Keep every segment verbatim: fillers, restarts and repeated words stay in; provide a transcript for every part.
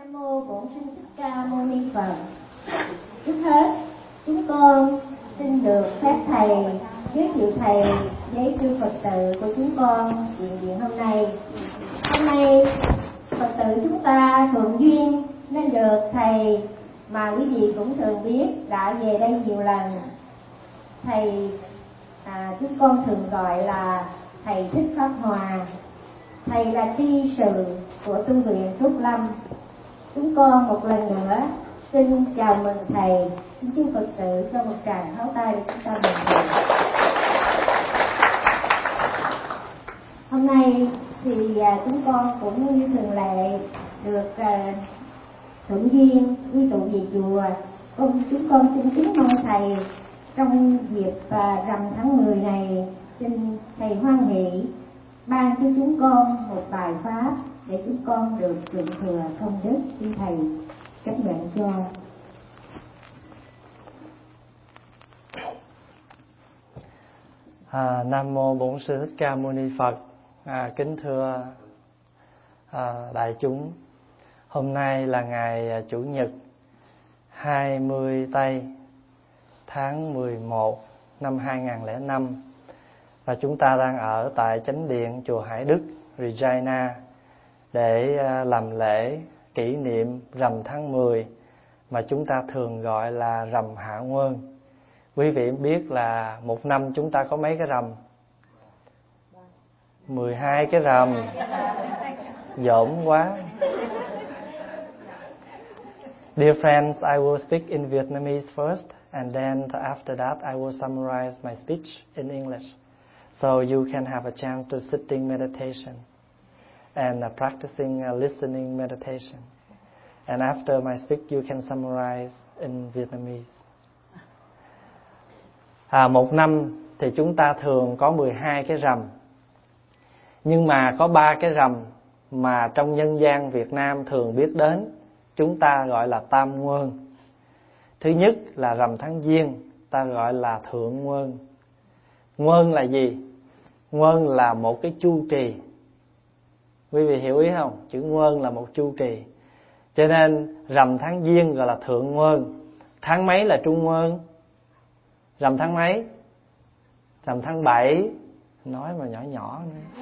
Nam mô Bổn Sư Thích Ca Mâu Ni Phật. Trước hết, chúng con xin được phép thầy giới thiệu thầy với chư Phật tử của chúng con diện diện hôm nay. Hôm nay Phật tử chúng ta thuận duyên nên được thầy mà quý vị cũng thường biết đã về đây nhiều lần. Thầy à, chúng con thường gọi là thầy Thích Pháp Hòa. Thầy là tri sự của tu viện Trúc Lâm. Chúng con một lần nữa xin chào mừng thầy, xin chư Phật tử cho một tràng pháo tay để chúng ta mừng thầy. Hôm nay thì à, chúng con cũng như thường lệ được à, thuận duyên quy tụ về chùa. Con chúng con xin kính mong thầy trong dịp à, rằm tháng mười này, xin thầy hoan hỷ ban cho chúng con một bài pháp để chúng con được thượng thừa công đức. Xin thầy chấp nhận cho. À, Nam mô Bổn Sư Thích Ca Mâu Ni Phật. À, kính thưa à, đại chúng, hôm nay là ngày Chủ nhật hai mươi tây tháng mười một năm hai nghìn không trăm lẻ năm, và chúng ta đang ở tại chánh điện chùa Hải Đức, Regina, để làm lễ kỷ niệm rằm tháng mười mà chúng ta thường gọi là rằm Hạ Nguyên. Quý vị biết là một năm chúng ta có mấy cái rằm? mười hai cái rằm. Dỗm quá. Dear friends, I will speak in Vietnamese first, and then after that I will summarize my speech in English, so you can have a chance to sitting meditation and uh, practicing uh, listening meditation. And after my speech, you can summarize in Vietnamese. À, một năm thì chúng ta thường có mười hai cái rằm, nhưng mà có ba cái rằm mà trong nhân gian Việt Nam thường biết đến, chúng ta gọi là tam nguyên. Thứ nhất là rằm tháng Giêng, ta gọi là thượng nguyên. Nguyên là gì? Nguyên là một cái chu kỳ. Quý vị hiểu ý không? Chữ nguyên là một chu kỳ. Cho nên rằm tháng Giêng gọi là thượng nguyên. Tháng mấy là trung nguyên? Rằm tháng mấy? Rằm tháng bảy. Nói mà nhỏ nhỏ nữa.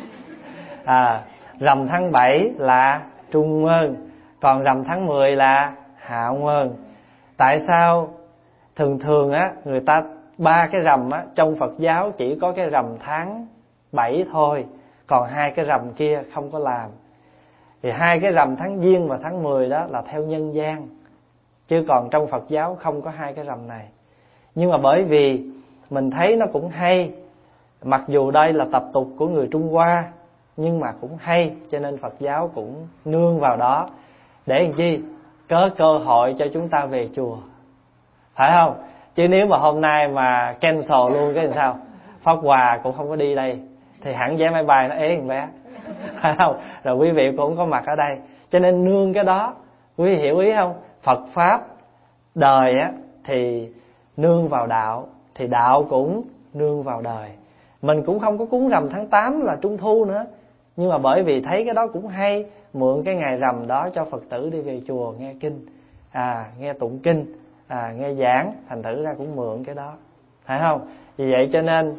À, rằm tháng bảy là trung nguyên, còn rằm tháng mười là hạ nguyên. Tại sao thường thường á người ta ba cái rằm á trong Phật giáo chỉ có cái rằm tháng bảy thôi, còn hai cái rằm kia không có làm. Thì hai cái rằm tháng Giêng và tháng mười đó là theo nhân gian, chứ còn trong Phật giáo không có hai cái rằm này. Nhưng mà bởi vì mình thấy nó cũng hay, mặc dù đây là tập tục của người Trung Hoa, nhưng mà cũng hay, cho nên Phật giáo cũng nương vào đó để làm chi? Có cơ hội cho chúng ta về chùa, phải không? Chứ nếu mà hôm nay mà cancel luôn cái làm sao? Pháp Hòa cũng không có đi đây, thì hẳn vé máy bay nó ế một vé, phải không? Rồi quý vị cũng không có mặt ở đây, cho nên nương cái đó. Quý vị hiểu ý không? Phật Pháp đời á thì nương vào đạo, thì đạo cũng nương vào đời. Mình cũng không có cúng rằm tháng tám là Trung Thu nữa, nhưng mà bởi vì thấy cái đó cũng hay, mượn cái ngày rằm đó cho Phật tử đi về chùa nghe kinh, à, nghe tụng kinh, à, nghe giảng, thành thử ra cũng mượn cái đó, phải không? Vì vậy cho nên,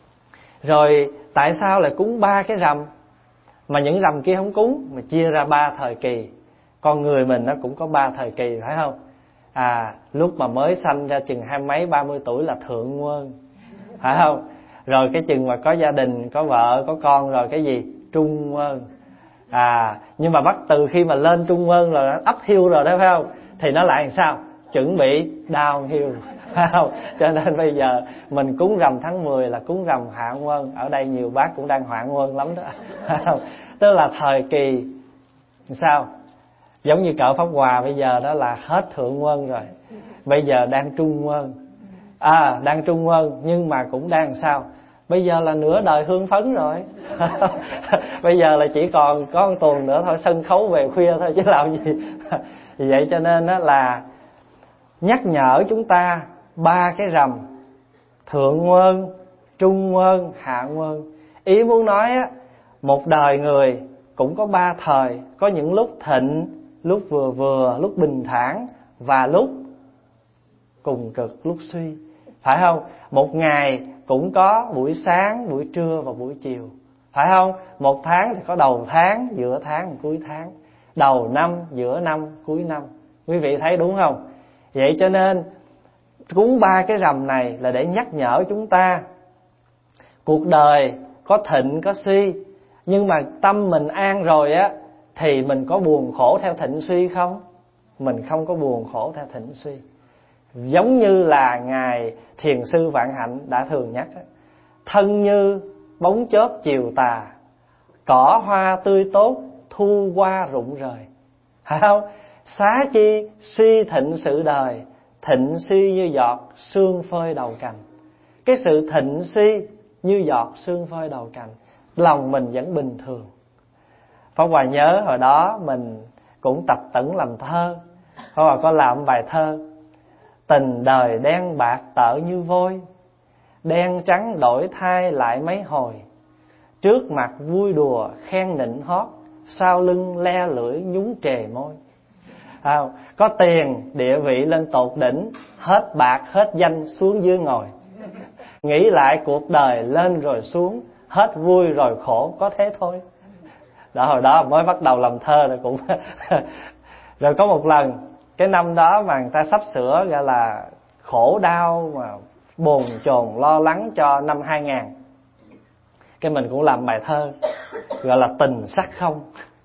rồi tại sao lại cúng ba cái rằm mà những rằm kia không cúng, mà chia ra ba thời kỳ? Con người mình nó cũng có ba thời kỳ, phải không? À, lúc mà mới sanh ra chừng hai mấy ba mươi tuổi là thượng nguyên, phải không? Rồi cái chừng mà có gia đình, có vợ, có con rồi cái gì? Trung nguyên. À, nhưng mà bắt từ khi mà lên trung nguyên rồi, nó uphill rồi đó, phải không? Thì nó lại làm sao? Chuẩn bị downhill, phải không? Cho nên bây giờ mình cúng rằm tháng mười là cúng rằm hạ nguyên. Ở đây nhiều bác cũng đang hạ nguyên lắm đó, phải không? Tức là thời kỳ sao? Giống như cỡ Pháp Hòa bây giờ đó là hết thượng nguyên rồi, bây giờ đang trung nguyên. À, đang trung nguyên nhưng mà cũng đang sao? Bây giờ là nửa đời hương phấn rồi. Bây giờ là chỉ còn có một tuần nữa thôi, sân khấu về khuya thôi chứ làm gì. Vì vậy cho nên đó là nhắc nhở chúng ta ba cái rằm: thượng nguyên, trung nguyên, hạ nguyên. Ý muốn nói á, một đời người cũng có ba thời, có những lúc thịnh, lúc vừa vừa, lúc bình thản và lúc cùng cực, lúc suy. Phải không? Một ngày cũng có buổi sáng, buổi trưa và buổi chiều. Phải không? Một tháng thì có đầu tháng, giữa tháng, cuối tháng. Đầu năm, giữa năm, cuối năm. Quý vị thấy đúng không? Vậy cho nên cúng ba cái rằm này là để nhắc nhở chúng ta cuộc đời có thịnh có suy, nhưng mà tâm mình an rồi á thì mình có buồn khổ theo thịnh suy không? Mình không có buồn khổ theo thịnh suy. Giống như là ngài thiền sư Vạn Hạnh đã thường nhắc, thân như bóng chớp chiều tà, cỏ hoa tươi tốt thu qua rụng rời. Phải không? Xá chi suy thịnh sự đời, thịnh suy như giọt sương phơi đầu cành. Cái sự thịnh suy như giọt sương phơi đầu cành, lòng mình vẫn bình thường. Pháp Hòa nhớ hồi đó mình cũng tập tửng làm thơ. Pháp Hòa có làm bài thơ: tình đời đen bạc tợ như vôi, đen trắng đổi thay lại mấy hồi. Trước mặt vui đùa khen nịnh hót, sau lưng le lưỡi nhúng trề môi. À, có tiền địa vị lên tột đỉnh, hết bạc hết danh xuống dưới ngồi. Nghĩ lại cuộc đời lên rồi xuống, hết vui rồi khổ có thế thôi. Đó, hồi đó mới bắt đầu làm thơ rồi cũng rồi có một lần, cái năm đó mà người ta sắp sửa gọi là khổ đau mà bồn chồn lo lắng cho năm hai nghìn. Cái mình cũng làm bài thơ gọi là tình sắc không.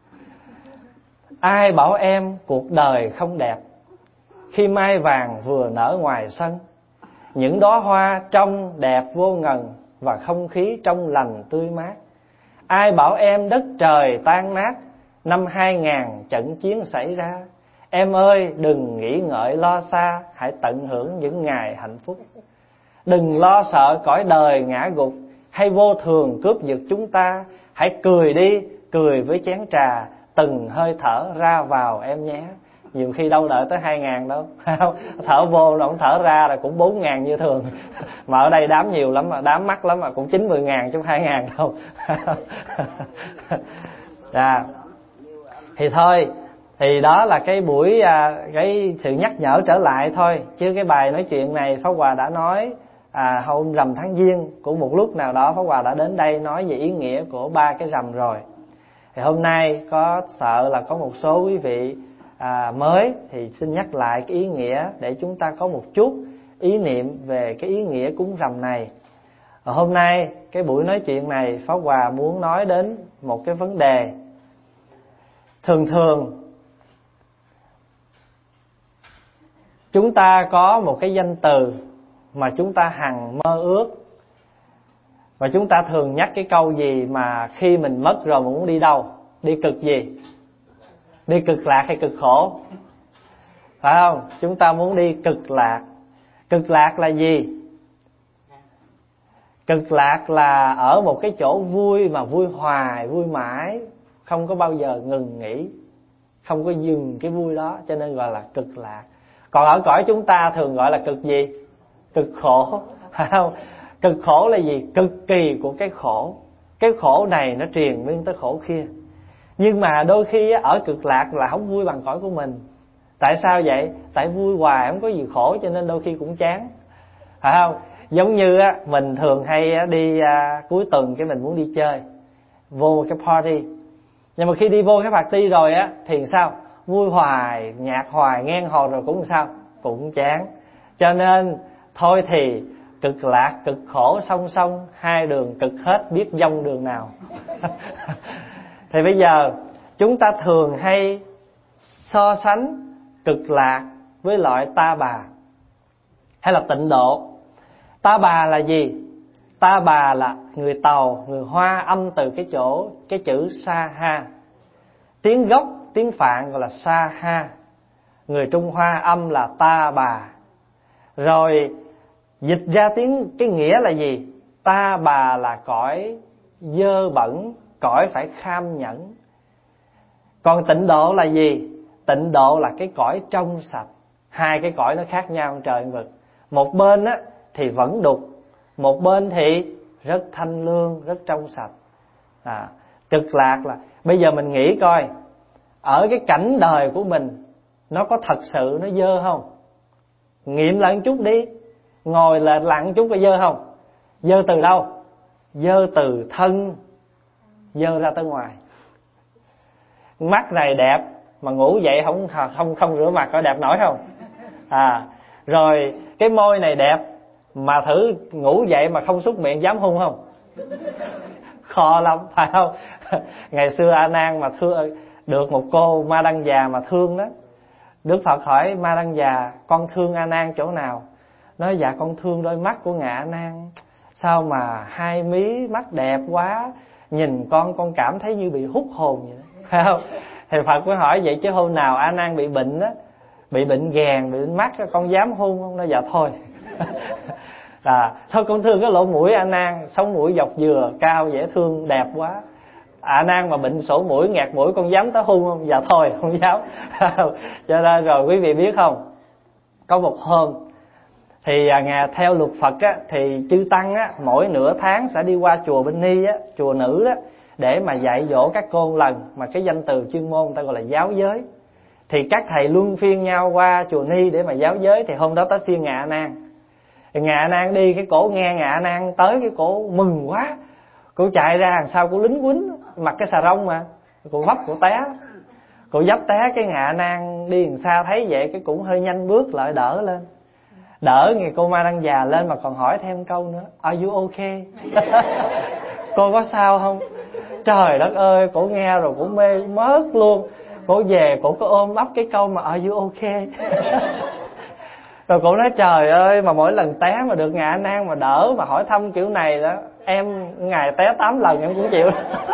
Ai bảo em cuộc đời không đẹp, khi mai vàng vừa nở ngoài sân. Những đóa hoa trong đẹp vô ngần, và không khí trong lành tươi mát. Ai bảo em đất trời tan nát, năm hai nghìn trận chiến xảy ra. Em ơi đừng nghĩ ngợi lo xa, hãy tận hưởng những ngày hạnh phúc. Đừng lo sợ cõi đời ngã gục, hay vô thường cướp giật chúng ta. Hãy cười đi, cười với chén trà, từng hơi thở ra vào em nhé. Nhiều khi đâu đợi tới hai ngàn đâu. Thở vô nó không thở ra là cũng bốn ngàn như thường. Mà ở đây đám nhiều lắm mà, đám mắc lắm mà, cũng chín mươi ngàn chứ không hai ngàn đâu. À, thì thôi, thì đó là cái buổi cái sự nhắc nhở trở lại thôi. Chứ cái bài nói chuyện này Pháp Hòa đã nói à, hôm rằm tháng Giêng của một lúc nào đó. Pháp Hòa đã đến đây nói về ý nghĩa của ba cái rằm rồi. Thì hôm nay có sợ là có một số quý vị à, mới, thì xin nhắc lại cái ý nghĩa để chúng ta có một chút ý niệm về cái ý nghĩa cúng rằm này. Và hôm nay cái buổi nói chuyện này Pháp Hòa muốn nói đến một cái vấn đề. Thường thường chúng ta có một cái danh từ mà chúng ta hằng mơ ước, và chúng ta thường nhắc cái câu gì mà khi mình mất rồi mình muốn đi đâu? Đi cực gì? Đi cực lạc hay cực khổ? Phải không? Chúng ta muốn đi cực lạc. Cực lạc là gì? Cực lạc là ở một cái chỗ vui mà vui hoài, vui mãi, không có bao giờ ngừng nghỉ, không có dừng cái vui đó, cho nên gọi là cực lạc. Còn ở cõi chúng ta thường gọi là cực gì? Cực khổ. Phải không? Cực khổ là gì? Cực kỳ của cái khổ. Cái khổ này nó truyền miên tới khổ kia. Nhưng mà đôi khi ở cực lạc là không vui bằng cõi của mình. Tại sao vậy? Tại vui hoài không có gì khổ, cho nên đôi khi cũng chán. Phải không? Giống như á, mình thường hay đi à, cuối tuần cái mình muốn đi chơi, vô một cái party. Nhưng mà khi đi vô cái party rồi á thì sao? Vui hoài, nhạc hoài, nghe hồi rồi cũng sao? Cũng chán. Cho nên thôi thì cực lạc, cực khổ song song, hai đường cực hết, biết dông đường nào. Thì bây giờ chúng ta thường hay so sánh cực lạc với loại ta bà hay là tịnh độ. Ta bà là gì? Ta bà là người Tàu, người Hoa âm từ cái chỗ cái chữ sa ha. Tiếng gốc, tiếng Phạn gọi là sa ha. Người Trung Hoa âm là ta bà. Rồi dịch ra tiếng cái nghĩa là gì? Ta bà là cõi dơ bẩn, cõi phải kham nhẫn. Còn tịnh độ là gì? Tịnh độ là cái cõi trong sạch. Hai cái cõi nó khác nhau trời vực. Một bên á thì vẫn đục, một bên thì rất thanh lương, rất trong sạch. À, cực lạc là bây giờ mình nghĩ coi, ở cái cảnh đời của mình nó có thật sự nó dơ không? Nghiệm lại một chút đi. Ngồi là lặng chút có dơ không? Dơ từ đâu? Dơ từ thân dơ ra tới ngoài. Mắt này đẹp mà ngủ dậy không không không rửa mặt có đẹp nổi không? À, rồi cái môi này đẹp mà thử ngủ dậy mà không súc miệng dám hôn không? Khó lắm, phải không? Ngày xưa A Nan mà thương được một cô Ma Đăng Già mà thương đó. Đức Phật hỏi Ma Đăng Già, con thương A Nan chỗ nào? Nói dạ con thương đôi mắt của ngài A Nan. Sao mà hai mí mắt đẹp quá, nhìn con con cảm thấy như bị hút hồn vậy đó, phải không? Thì Phật mới hỏi vậy chứ hôm nào A Nan bị bệnh á, bị bệnh ghèn, bị bệnh mắt con dám hôn không? Nói dạ thôi. À, thôi con thương cái lỗ mũi A Nan, sống mũi dọc dừa, cao dễ thương, đẹp quá. A Nan mà bệnh sổ mũi, nghẹt mũi con dám tới hôn không? Dạ thôi, không dám. Cho nên rồi quý vị biết không, có một hôm thì à, theo luật Phật á, thì chư tăng á, mỗi nửa tháng sẽ đi qua chùa Bên Ni á, chùa nữ đó, để mà dạy dỗ các cô lần, mà cái danh từ chuyên môn ta gọi là giáo giới. Thì các thầy luân phiên nhau qua chùa Ni để mà giáo giới. Thì hôm đó tới phiên ngài A Nan. Thì ngài A Nan đi, cái cổ nghe ngài A Nan tới, cái cổ mừng quá, cổ chạy ra đằng sau, cổ lính quýnh, mặc cái xà rông mà, cổ vấp cổ té, cổ dấp té. Cái ngài A Nan đi đằng xa thấy vậy, cái cũng hơi nhanh bước lại đỡ lên. Đỡ người cô Ma Đăng Già lên mà còn hỏi thêm câu nữa, are you okay? Cô có sao không? Trời đất ơi, cổ nghe rồi cổ mê mất luôn. Cổ về cổ có ôm ấp cái câu mà are you okay? Rồi cổ nói trời ơi, mà mỗi lần té mà được ngài A Nan mà đỡ mà hỏi thăm kiểu này đó, em ngày té tám lần em cũng chịu.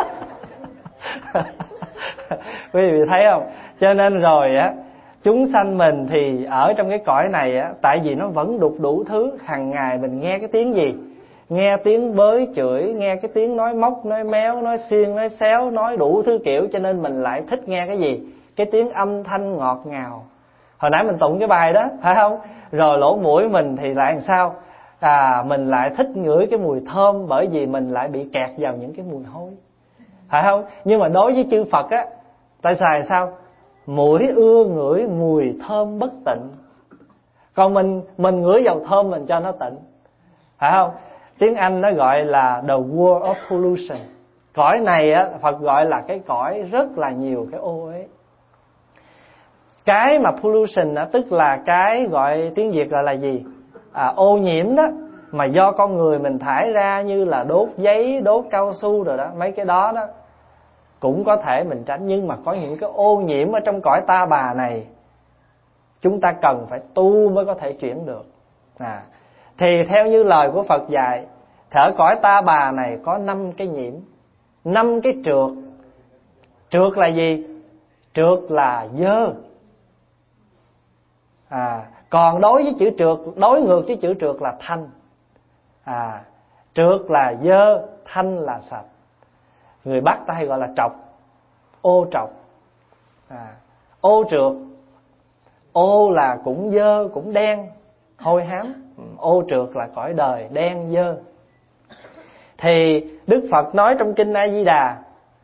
Quý vị thấy không? Cho nên rồi á, chúng sanh mình thì ở trong cái cõi này á, tại vì nó vẫn đục đủ thứ. Hàng ngày mình nghe cái tiếng gì? Nghe tiếng bới chửi, nghe cái tiếng nói móc, nói méo, nói xiên, nói xéo, nói đủ thứ kiểu. Cho nên mình lại thích nghe cái gì? Cái tiếng âm thanh ngọt ngào. Hồi nãy mình tụng cái bài đó, phải không? Rồi lỗ mũi mình thì lại làm sao? À, mình lại thích ngửi cái mùi thơm, bởi vì mình lại bị kẹt vào những cái mùi hôi, phải không? Nhưng mà đối với chư Phật á, ta xài sao? Mũi ưa ngửi mùi thơm bất tịnh. Còn mình mình ngửi dầu thơm mình cho nó tịnh, phải không? Tiếng Anh nó gọi là the world of pollution. Cõi này á, Phật gọi là cái cõi rất là nhiều cái ô uế. Cái mà pollution á, tức là cái gọi tiếng Việt gọi là gì? À, ô nhiễm đó, mà do con người mình thải ra, như là đốt giấy, đốt cao su rồi đó, mấy cái đó đó cũng có thể mình tránh. Nhưng mà có những cái ô nhiễm ở trong cõi ta bà này chúng ta cần phải tu mới có thể chuyển được. À, thì theo như lời của Phật dạy, thì ở cõi ta bà này có năm cái nhiễm, năm cái trượt. Trượt là gì? Trượt là dơ. À, còn đối với chữ trượt, đối ngược với chữ trượt là thanh. À, trượt là dơ, thanh là sạch. Người Bắc ta hay gọi là trọc, ô trọc. À, ô trượt, ô là cũng dơ, cũng đen, hôi hám. Ô trượt là cõi đời đen dơ. Thì Đức Phật nói trong Kinh A Di Đà,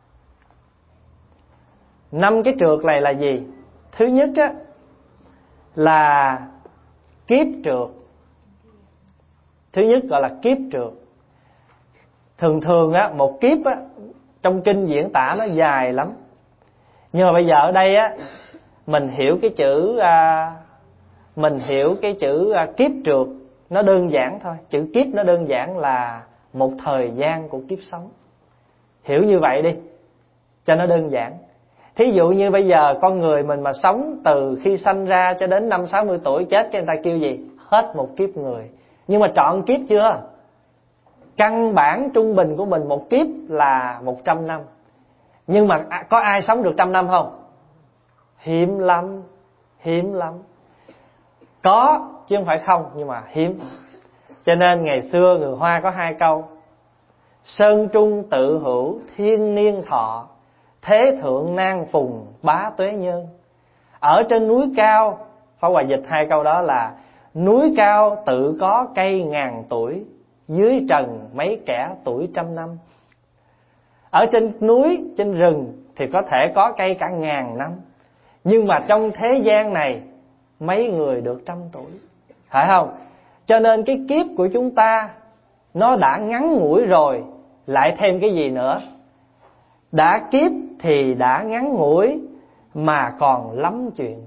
năm cái trượt này là gì? Thứ nhất á, là kiếp trượt. Thứ nhất gọi là kiếp trượt. Thường thường á, một kiếp á, trong kinh diễn tả nó dài lắm. Nhưng mà bây giờ ở đây á, mình hiểu cái chữ à, mình hiểu cái chữ à, kiếp trượt nó đơn giản thôi. Chữ kiếp nó đơn giản là một thời gian của kiếp sống. Hiểu như vậy đi cho nó đơn giản. Thí dụ như bây giờ con người mình mà sống từ khi sanh ra cho đến năm sáu mươi tuổi, chết cái người ta kêu gì? Hết một kiếp người. Nhưng mà trọn kiếp chưa? Căn bản trung bình của mình một kiếp là một trăm năm. Nhưng mà có ai sống được trăm năm không? Hiếm lắm, hiếm lắm. Có chứ không phải không, nhưng mà hiếm. Cho nên ngày xưa người Hoa có hai câu: sơn trung tự hữu thiên niên thọ, thế thượng nan phùng bá tuế nhân. Ở trên núi cao, Pháp Hòa dịch hai câu đó là: núi cao tự có cây ngàn tuổi, dưới trần mấy kẻ tuổi trăm năm. Ở trên núi, trên rừng thì có thể có cây cả ngàn năm. Nhưng mà trong thế gian này mấy người được trăm tuổi, phải không? Cho nên cái kiếp của chúng ta nó đã ngắn ngủi rồi, lại thêm cái gì nữa? Đã kiếp thì đã ngắn ngủi mà còn lắm chuyện.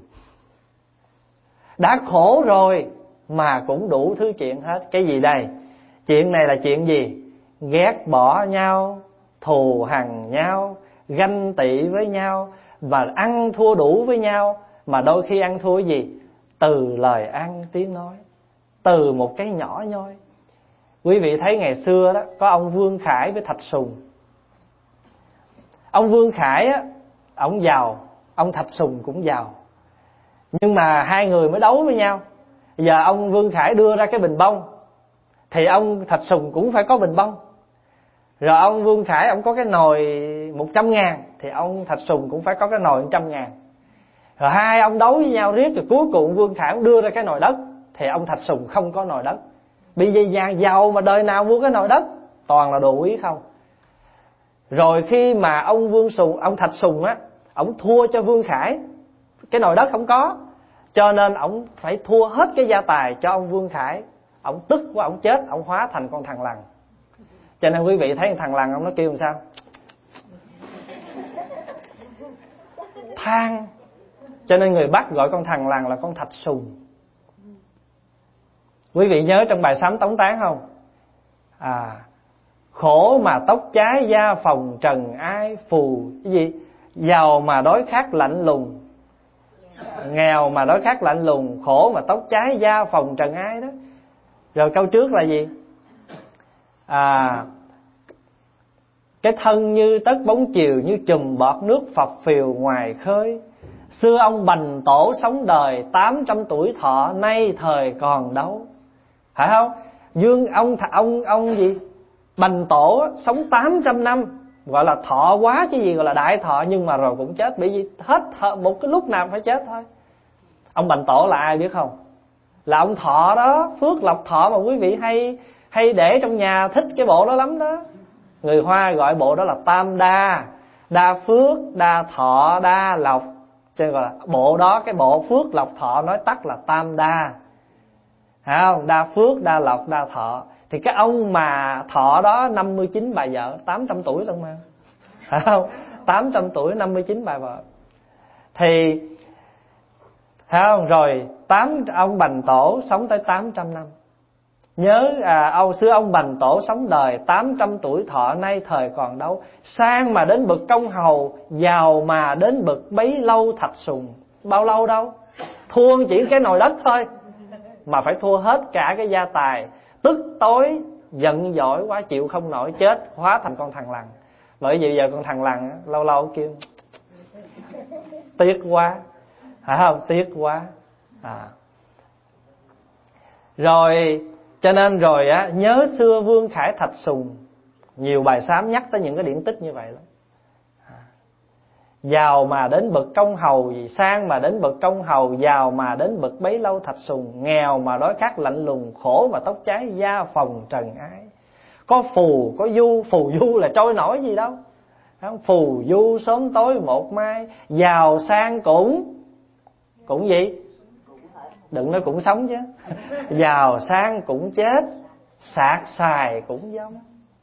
Đã khổ rồi mà cũng đủ thứ chuyện hết. Cái gì đây? Chuyện này là chuyện gì? Ghét bỏ nhau, thù hằn nhau, ganh tị với nhau, và ăn thua đủ với nhau. Mà đôi khi ăn thua cái gì? Từ lời ăn tiếng nói, từ một cái nhỏ nhoi. Quý vị thấy ngày xưa đó, có ông Vương Khải với Thạch Sùng. Ông Vương Khải á, ông giàu, ông Thạch Sùng cũng giàu. Nhưng mà hai người mới đấu với nhau. Giờ ông Vương Khải đưa ra cái bình bông, thì ông Thạch Sùng cũng phải có bình bông. Rồi ông Vương Khải ông có cái nồi một trăm ngàn, thì ông Thạch Sùng cũng phải có cái nồi một trăm ngàn. Rồi hai ông đấu với nhau riết, rồi cuối cùng Vương Khải ông đưa ra cái nồi đất, thì ông Thạch Sùng không có nồi đất. Bây giờ nhà giàu mà đời nào mua cái nồi đất, toàn là đồ quý không. Rồi khi mà ông Vương Sùng, ông Thạch Sùng á, ông thua cho Vương Khải, cái nồi đất không có, cho nên ông phải thua hết cái gia tài cho ông Vương Khải. Ông tức quá, ông chết, ông hóa thành con thằn lằn. Cho nên quý vị thấy thằng lằn ông nó kêu làm sao? Than. Cho nên người Bắc gọi con thằn lằn là con Thạch Sùng. Quý vị nhớ trong bài sám Tống Tán không? À, khổ mà tóc trái da phòng trần ai phù. Cái gì? Giàu mà đói khát lạnh lùng, nghèo mà đói khát lạnh lùng, khổ mà tóc trái da phòng trần ai đó. Rồi câu trước là gì? À, cái thân như tất bóng chiều, như chùm bọt nước phập phìu ngoài khơi. Xưa ông Bành Tổ sống đời tám trăm tuổi thọ, nay thời còn đâu. Phải không? Dương ông ông ông gì? Bành Tổ sống tám trăm năm, gọi là thọ quá chứ gì, gọi là đại thọ, nhưng mà rồi cũng chết. Bởi vì hết thọ, một cái lúc nào phải chết thôi. Ông Bành Tổ là ai biết không? Là ông Thọ đó, Phước Lộc Thọ mà quý vị hay hay để trong nhà, thích cái bộ đó lắm đó. Người Hoa gọi bộ đó là Tam Đa, đa phước, đa thọ, đa lộc. Cho nên gọi là bộ đó, cái bộ Phước Lộc Thọ nói tắt là Tam Đa. Phải không? Đa phước, đa lộc, đa thọ. Thì cái ông mà Thọ đó năm mươi chín bà vợ, tám trăm tuổi luôn mà. Phải không? tám trăm tuổi, năm mươi chín bà vợ. Thì thấy không? Rồi tám ông Bành Tổ sống tới tám trăm năm. Nhớ à, Âu xưa ông Bành Tổ sống đời tám trăm tuổi thọ, nay thời còn đâu. Sang mà đến bậc công hầu, giàu mà đến bậc bấy lâu Thạch Sùng. Bao lâu đâu? Thua chỉ cái nồi đất thôi, mà phải thua hết cả cái gia tài. Tức tối, giận dỗi quá, chịu không nổi, chết, hóa thành con thằn lằn. Bởi vì giờ con thằn lằn lâu lâu kêu tiếc quá. Phải không? Tiếc quá. À. Rồi cho nên rồi á, nhớ xưa Vương Khải Thạch Sùng. Nhiều bài sám nhắc tới những cái điển tích như vậy lắm. À. Giàu mà đến bậc công hầu, gì sang mà đến bậc công hầu, giàu mà đến bậc bấy lâu Thạch Sùng, nghèo mà đói khát lạnh lùng, khổ mà tóc cháy da phòng trần ái. Có phù, có du, phù du là trôi nổi gì đâu. Phù du sớm tối một mai, giàu sang cũng cũng gì? Đừng nói cũng sống chứ. Giàu sang cũng chết, sạc xài cũng giống.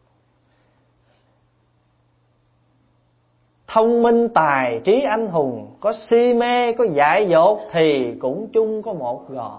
Thông minh tài trí anh hùng, có si mê, có dại dột thì cũng chung có một gò.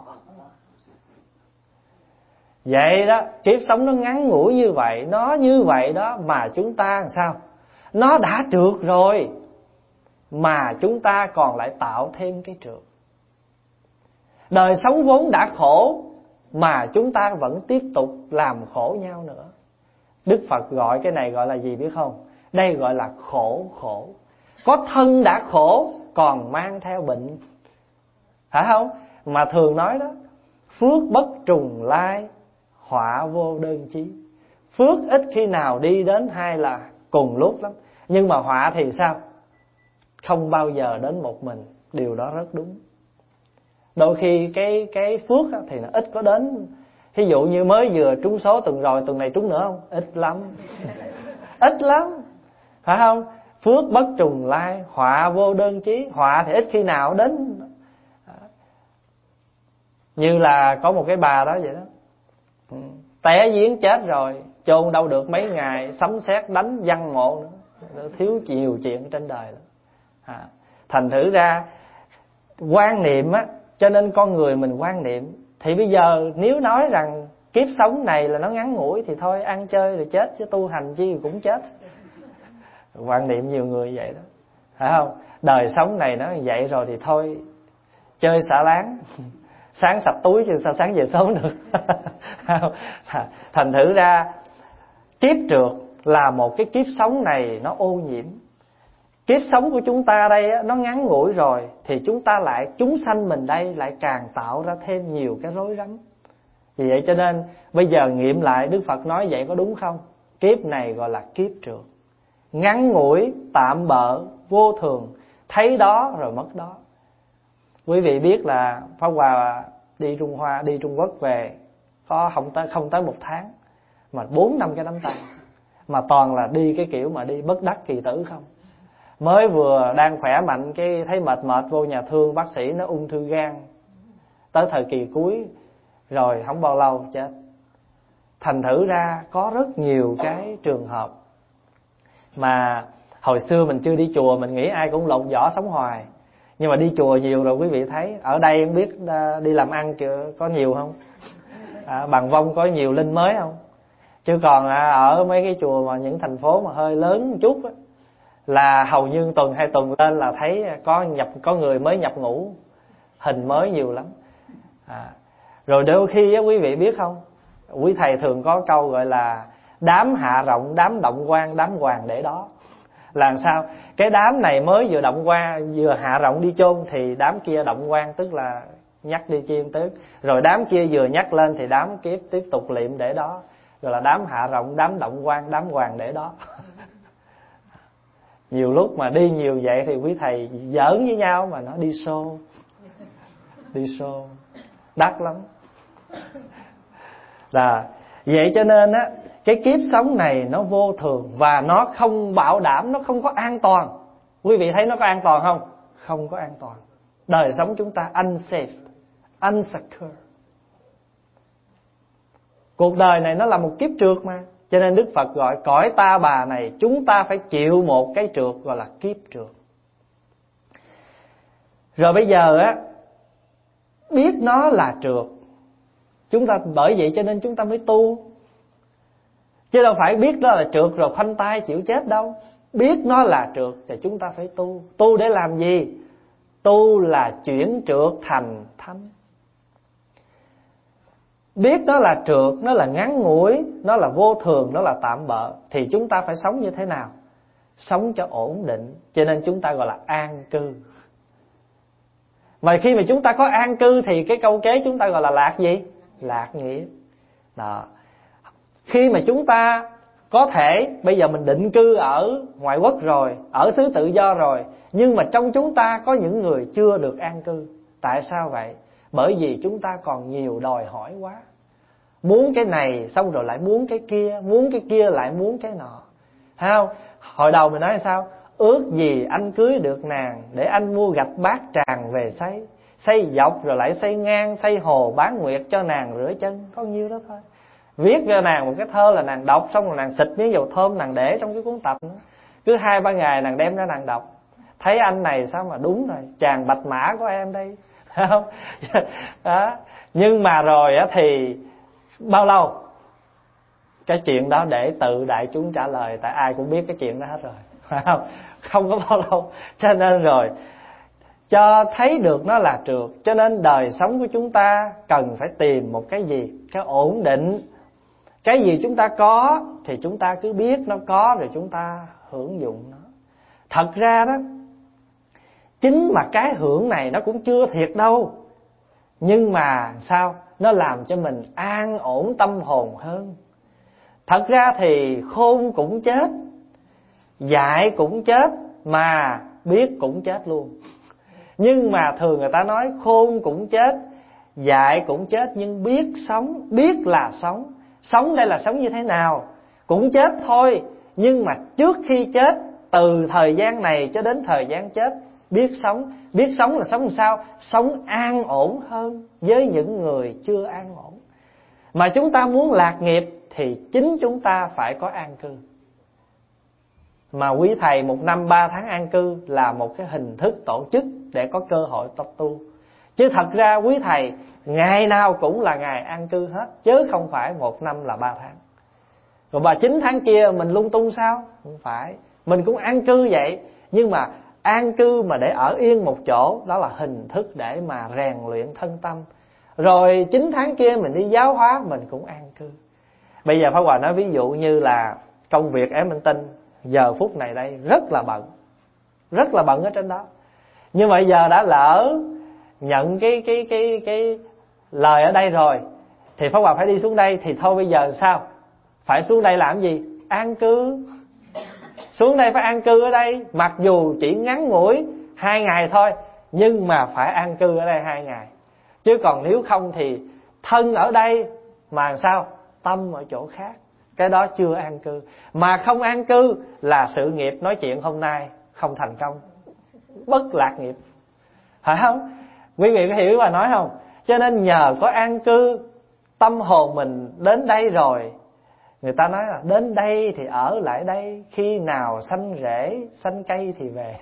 Vậy đó, kiếp sống nó ngắn ngủi như vậy, nó như vậy đó, mà chúng ta làm sao? Nó đã trượt rồi, mà chúng ta còn lại tạo thêm cái trượt. Đời sống vốn đã khổ, mà chúng ta vẫn tiếp tục làm khổ nhau nữa. Đức Phật gọi cái này gọi là gì biết không? Đây gọi là khổ khổ. Có thân đã khổ, còn mang theo bệnh. Phải không? Mà thường nói đó, phước bất trùng lai, họa vô đơn chí. Phước ít khi nào đi đến hai là cùng lúc lắm. Nhưng mà họa thì sao? Không bao giờ đến một mình. Điều đó rất đúng. Đôi khi cái cái phước thì nó ít có đến. Ví dụ như mới vừa trúng số tuần rồi, tuần này trúng nữa không? Ít lắm. Ít lắm. Phải không? phước bất trùng lai, họa vô đơn chí. Họa thì ít khi nào đến. Như là có một cái bà đó vậy đó, té giếng chết rồi, chôn đâu được mấy ngày, sấm sét đánh văng mộ nữa. Thiếu nhiều chuyện trên đời lắm. À, thành thử ra quan niệm á, cho nên con người mình quan niệm. Thì bây giờ nếu nói rằng kiếp sống này là nó ngắn ngủi thì thôi, ăn chơi rồi chết, chứ tu hành chi cũng chết. Quan niệm nhiều người vậy đó, phải không? Đời sống này nó vậy rồi thì thôi, chơi xả láng, sáng sạch túi chứ sao sáng về sớm được. Thành thử ra kiếp trượt là một cái kiếp sống này nó ô nhiễm. Kiếp sống của chúng ta đây á, nó ngắn ngủi rồi thì chúng ta lại, chúng sanh mình đây lại càng tạo ra thêm nhiều cái rối rắm. Vì vậy cho nên bây giờ nghiệm lại Đức Phật nói vậy có đúng không? Kiếp này gọi là kiếp trượt, ngắn ngủi, tạm bợ, vô thường, thấy đó rồi mất đó. Quý vị biết là Pháp Hòa đi Trung Hoa, đi Trung Quốc về có không tới không tới một tháng mà bốn năm cái nắm tay, mà toàn là đi cái kiểu mà đi bất đắc kỳ tử không. Mới vừa đang khỏe mạnh cái thấy mệt mệt vô nhà thương, bác sĩ nó ung thư gan tới thời kỳ cuối rồi, không bao lâu chết. Thành thử ra có rất nhiều cái trường hợp mà hồi xưa mình chưa đi chùa mình nghĩ ai cũng lột vỏ sống hoài, nhưng mà đi chùa nhiều rồi quý vị thấy. Ở đây không biết đi làm ăn có nhiều không, à, Bằng Vong có nhiều linh mới không? Chứ còn ở mấy cái chùa mà những thành phố mà hơi lớn một chút á, là hầu như tuần hai tuần lên là thấy có nhập có người mới nhập ngũ, hình mới nhiều lắm. À, rồi đôi khi á, quý vị biết không, quý thầy thường có câu gọi là đám hạ rộng, đám động quan, đám hoàng để đó. Là sao? Cái đám này mới vừa động quan, vừa hạ rộng đi chôn thì đám kia động quan, tức là nhắc đi chiên tước. Rồi đám kia vừa nhắc lên thì đám kiếp tiếp tục liệm để đó. Rồi là đám hạ rộng, đám động quan, đám hoàng để đó. Nhiều lúc mà đi nhiều vậy thì quý thầy giỡn với nhau mà nó đi show. Đi show đắt lắm. Là vậy cho nên á, cái kiếp sống này nó vô thường và nó không bảo đảm, nó không có an toàn. Quý vị thấy nó có an toàn không? Không có an toàn. Đời sống chúng ta unsafe, unsecure. Cuộc đời này nó là một kiếp trượt mà. Cho nên Đức Phật gọi cõi ta bà này chúng ta phải chịu một cái trượt gọi là kiếp trượt. Rồi bây giờ á, biết nó là trượt, chúng ta bởi vậy cho nên chúng ta mới tu. Chứ đâu phải biết nó là trượt rồi khoanh tay chịu chết đâu. Biết nó là trượt thì chúng ta phải tu. Tu để làm gì? Tu là chuyển trượt thành thánh. Biết nó là trượt, nó là ngắn ngủi, nó là vô thường, nó là tạm bợ, thì chúng ta phải sống như thế nào? Sống cho ổn định. Cho nên chúng ta gọi là an cư. Mà khi mà chúng ta có an cư thì cái câu kế chúng ta gọi là lạc gì? Lạc nghĩa. Đó. Khi mà chúng ta có thể bây giờ mình định cư ở ngoại quốc rồi, ở xứ tự do rồi, nhưng mà trong chúng ta có những người chưa được an cư. Tại sao vậy? Bởi vì chúng ta còn nhiều đòi hỏi quá. Muốn cái này xong rồi lại muốn cái kia, muốn cái kia lại muốn cái nọ. Thấy không? Hồi đầu mình nói sao? Ước gì anh cưới được nàng để anh mua gạch bát tràng về xây. Xây dọc rồi lại xây ngang, xây hồ bán nguyệt cho nàng rửa chân. Có nhiêu đó thôi. Viết cho nàng một cái thơ là nàng đọc, xong rồi nàng xịt miếng dầu thơm nàng để trong cái cuốn tập nữa. Cứ hai ba ngày nàng đem ra nàng đọc. Thấy anh này sao mà đúng rồi, chàng bạch mã của em đây. Thấy không? Đó. Nhưng mà rồi á thì bao lâu? Cái chuyện đó để tự đại chúng trả lời. Tại ai cũng biết cái chuyện đó hết rồi. Phải không? Không có bao lâu. Cho nên rồi cho thấy được nó là trượt. Cho nên đời sống của chúng ta cần phải tìm một cái gì? Cái ổn định. Cái gì chúng ta có thì chúng ta cứ biết nó có rồi chúng ta hưởng dụng nó. Thật ra đó, chính mà cái hưởng này nó cũng chưa thiệt đâu. Nhưng mà sao? Nó làm cho mình an ổn tâm hồn hơn. Thật ra thì khôn cũng chết, dại cũng chết, mà biết cũng chết luôn. Nhưng mà thường người ta nói khôn cũng chết, dại cũng chết, nhưng biết sống, biết là sống. Sống đây là sống như thế nào? Cũng chết thôi, nhưng mà trước khi chết từ thời gian này cho đến thời gian chết. Biết sống, biết sống là sống làm sao? Sống an ổn hơn với những người chưa an ổn. Mà chúng ta muốn lạc nghiệp thì chính chúng ta phải có an cư. Mà quý thầy một năm ba tháng an cư là một cái hình thức tổ chức để có cơ hội tập tu. Chứ thật ra quý thầy ngày nào cũng là ngày an cư hết, chứ không phải một năm là ba tháng. Rồi bà chín tháng kia mình lung tung sao? Không phải. Mình cũng an cư vậy, nhưng mà an cư mà để ở yên một chỗ, đó là hình thức để mà rèn luyện thân tâm. Rồi chín tháng kia mình đi giáo hóa, mình cũng an cư. Bây giờ Pháp Hòa nói ví dụ như là công việc em minh tinh giờ phút này đây rất là bận, rất là bận ở trên đó. Nhưng mà giờ đã lỡ nhận cái cái cái cái lời ở đây rồi thì Pháp Hòa phải đi xuống đây, thì thôi bây giờ sao? Phải xuống đây làm gì? An cư. Xuống đây phải an cư ở đây, mặc dù chỉ ngắn ngủi hai ngày thôi, nhưng mà phải an cư ở đây hai ngày. Chứ còn nếu không thì thân ở đây mà sao? Tâm ở chỗ khác, cái đó chưa an cư. Mà không an cư là sự nghiệp nói chuyện hôm nay không thành công, bất lạc nghiệp, phải không? Quý vị có hiểu bà nói không? Cho nên nhờ có an cư, tâm hồn mình đến đây rồi. Người ta nói là đến đây thì ở lại đây, khi nào xanh rễ xanh cây thì về.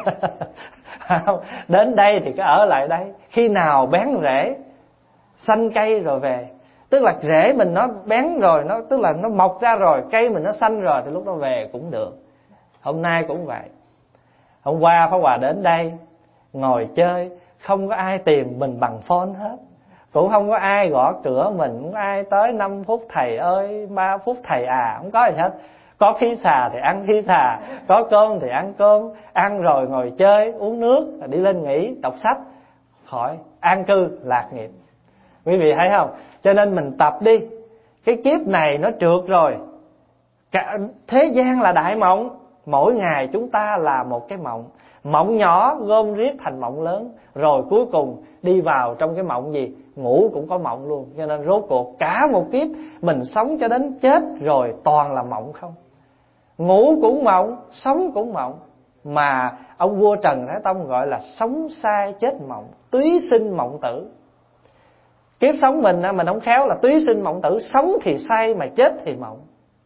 Đến đây thì cứ ở lại đây, khi nào bén rễ xanh cây rồi về. Tức là rễ mình nó bén rồi, nó tức là nó mọc ra rồi, cây mình nó xanh rồi thì lúc đó về cũng được. Hôm nay cũng vậy. Hôm qua Pháp Hòa đến đây ngồi chơi, không có ai tìm mình bằng phone hết, cũng không có ai gõ cửa mình, không có ai tới năm phút thầy ơi, ba phút thầy à, không có gì hết. Có khí xà thì ăn khí xà, có cơm thì ăn cơm, ăn rồi ngồi chơi, uống nước, đi lên nghỉ, đọc sách, khỏi an cư lạc nghiệp. Quý vị thấy không? Cho nên mình tập đi. Cái kiếp này nó trượt rồi. Cả thế gian là đại mộng, mỗi ngày chúng ta là một cái mộng. Mộng nhỏ gom riết thành mộng lớn, rồi cuối cùng đi vào trong cái mộng gì? Ngủ cũng có mộng luôn. Cho nên rốt cuộc cả một kiếp mình sống cho đến chết rồi toàn là mộng không. Ngủ cũng mộng, sống cũng mộng. Mà ông vua Trần Thái Tông gọi là sống sai chết mộng, túy sinh mộng tử. Kiếp sống mình mình không khéo là túy sinh mộng tử, sống thì say mà chết thì mộng.